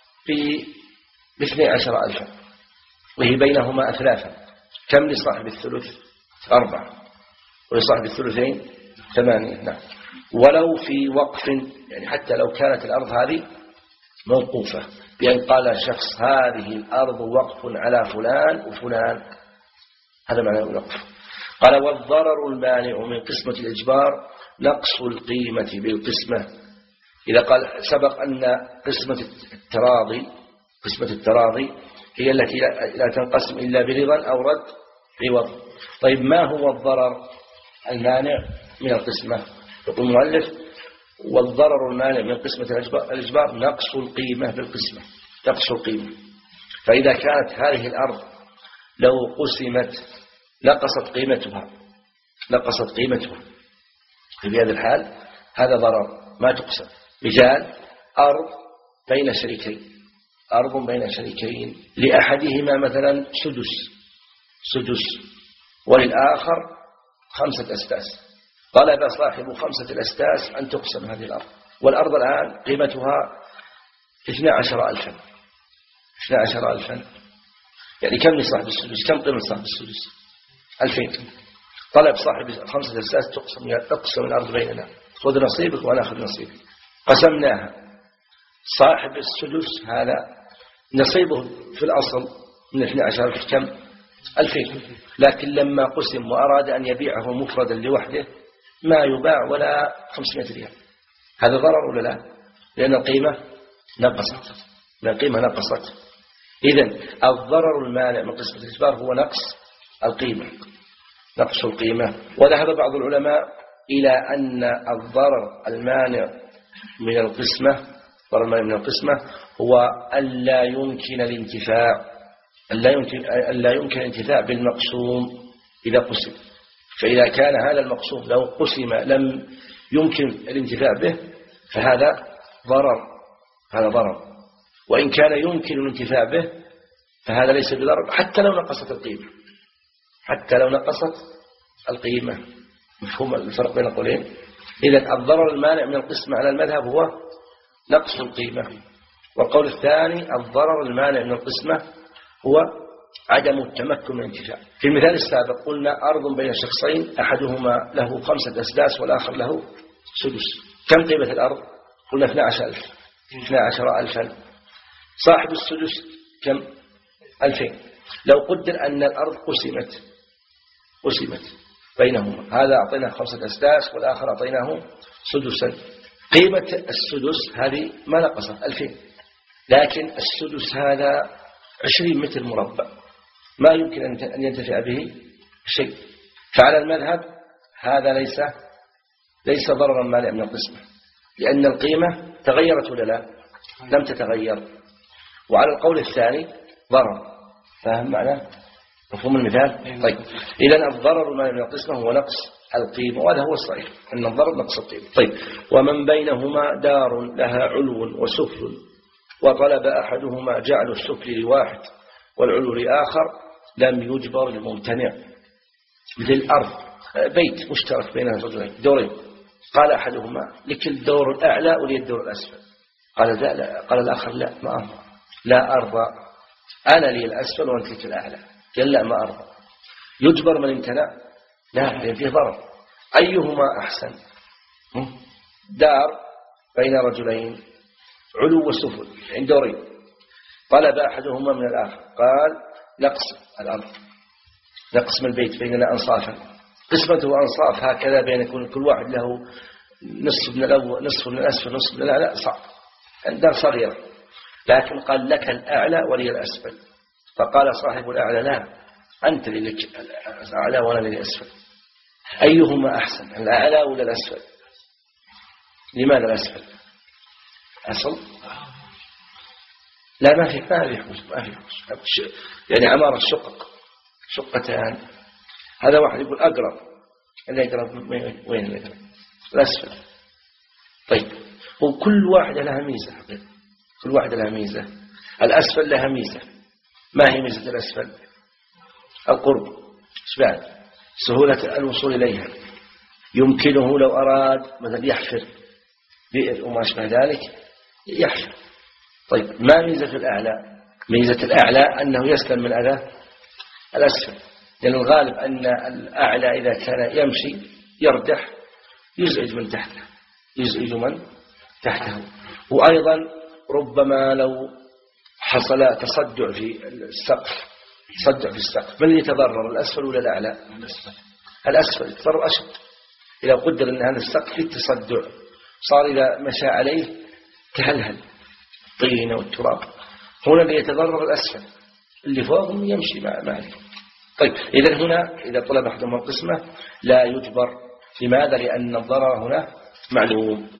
باثني عشر ألفا وهي بينهما أثلاثا، كم لصاحب الثلث؟ أربعة، ولصاحب الثلثين ثمانية. نعم. ولو في وقف، يعني حتى لو كانت الأرض هذه موقوفة، بأن قال شخص هذه الأرض وقف على فلان وفلان، هذا معنى الوقف. قال: والضرر المانع من قسمة الإجبار نقص القيمة بالقسمة. إذا قال سبق أن قسمة التراضي قسمة التراضي هي التي لا تنقسم إلا برضا أو رد عوض. طيب، ما هو الضرر المانع من القسمة؟ يقول المؤلف: والضرر المانع من قسمة الإجبار نقص القيمة بالقسمة. نقص القيمة فإذا كانت هذه الأرض لو قسمت نقصت قيمتها نقصت قيمتها في هذا الحال هذا ضرر ما تقسم. مثال أرض بين شريكين أرض بين شريكين لأحدهما مثلا سدس سدس وللآخر خمسة أسداس. طلب صاحب خمسة الأسداس أن تقسم هذه الأرض، والأرض الآن قيمتها اثنا عشر ألفا اثنا عشر ألفا يعني كم لصاحب السدس؟ كم قيمة صاحب السدس؟ ألفين. طلب صاحب خمسة أسداس تقسم تقسم الأرض بيننا، خذ نصيبك وأنا أخذ نصيبي. قسمناها. صاحب السدس هذا نصيبه في الأصل من اثنا عشر ألف كم؟ ألفين. لكن لما قسم وأراد أن يبيعه مفردا لوحده ما يباع ولا خمسمائة ريال. هذا ضرر ولا لا؟ لأن القيمة نقصت لأن القيمة نقصت. إذن الضرر المانع من قسمة الإجبار هو نقص القيمة نقص القيمة. وذهب بعض العلماء إلى أن الضرر المانع من القسمة ضرر المانع من القسمة هو ألا يمكن الانتفاع ألا يمكن ألا يمكن الانتفاع بالمقسوم إذا قسم. فإذا كان هذا المقسوم لو قسم لم يمكن الانتفاع به فهذا ضرر هذا ضرر. وإن كان يمكن الانتفاع به فهذا ليس بضرر حتى لو نقصت القيمة حتى لو نقصت القيمة. مفهوم الفرق بين القولين؟ إذن الضرر المانع من القسمة على المذهب هو نقص القيمة. والقول الثاني الضرر المانع من القسمة هو عدم التمكن من الانتفاع. في المثال السابق قلنا أرض بين شخصين أحدهما له خمسة أسداس والآخر له سدس. كم قيمة الأرض؟ قلنا اثنا عشر ألف اثنا عشر ألفا. صاحب السدس كم؟ ألفين. لو قدر أن الأرض قسمت قسمت بينهما، هذا أعطيناه خمسة أسداس والآخر أعطيناه سدسا. قيمة السدس هذه ما نقصت ألفين، لكن السدس هذا عشرين متر مربع ما يمكن أن ينتفع به شيء. فعلى المذهب هذا ليس ليس ضررا مانع من القسمة لأن القيمة تغيرت ولا لا؟ لم تتغير. وعلى القول الثاني ضرر. فاهم معناه؟ مفهوم المثال؟ طيب إذن الضرر المانع من القسمة هو نقص القيمة، وهذا هو الصحيح أن الضرر نقص القيمة. طيب ومن بينهما دار لها علو وسفل وطلب أحدهما جعل السفل لواحد والعلو لآخر لم يجبر الممتنع. مثل الأرض بيت مشترك بين الرجلين دورين، قال أحدهما لكل دور الأعلى ولي الدور الأسفل. قال لا, لا قال الآخر لا ما أرضى لا أرضى أنا لي الأسفل وأنت لك الأعلى. قال لا ما أرضى. يجبر من امتنع؟ لا لأن فيه ضرر. أيهما أحسن؟ دار بين رجلين علو وسفل عند دورين، طلب أحدهما من الآخر قال نقسم الأرض نقسم البيت بيننا أنصافا. قسمته أنصاف هكذا بين كل واحد له نصف من الأول نصف من الأسفل نصف من الأعلى صعب. الدار صغيرة، لكن قال لك الأعلى ولي الأسفل. فقال صاحب الأعلى لا أنت لك الأعلى وأنا لي الأسفل. أيهما أحسن الأعلى ولا الأسفل؟ لماذا الأسفل؟ أصل لا ما في ما في حوش ما في حوش يعني عمارة شقق شقتان. هذا واحد يقول أقرب اللي يقرب وين اللي يقرب؟ الأسفل. طيب وكل واحدة لها ميزة حقيقة. كل واحدة لها ميزة. الأسفل لها ميزة. ما هي ميزة الأسفل؟ القرب. إيش بعد؟ سهولة الوصول إليها. يمكنه لو أراد مثلا يحفر بئر وما شابه ذلك يحفر. طيب ما ميزة الأعلى؟ ميزة الأعلى أنه يسلم من أذى الأسفل، لأن الغالب أن الأعلى إذا كان يمشي يردح يزعج من تحته يزعج من تحته. وأيضا ربما لو حصل تصدع في السقف تصدع في السقف من يتضرر الأسفل ولا الأعلى؟ الأسفل يتضرر أشد. إذا قدر أن هذا السقف فيه تصدع صار إذا مشى عليه تهلهل الطين والتراب، هنا اللي يتضرر الأسفل اللي فوق يمشي مع مالك. طيب إذا هنا إذا طلب أحدهم القسمة لا يجبر. لماذا؟ لأن الضرر هنا معلوم.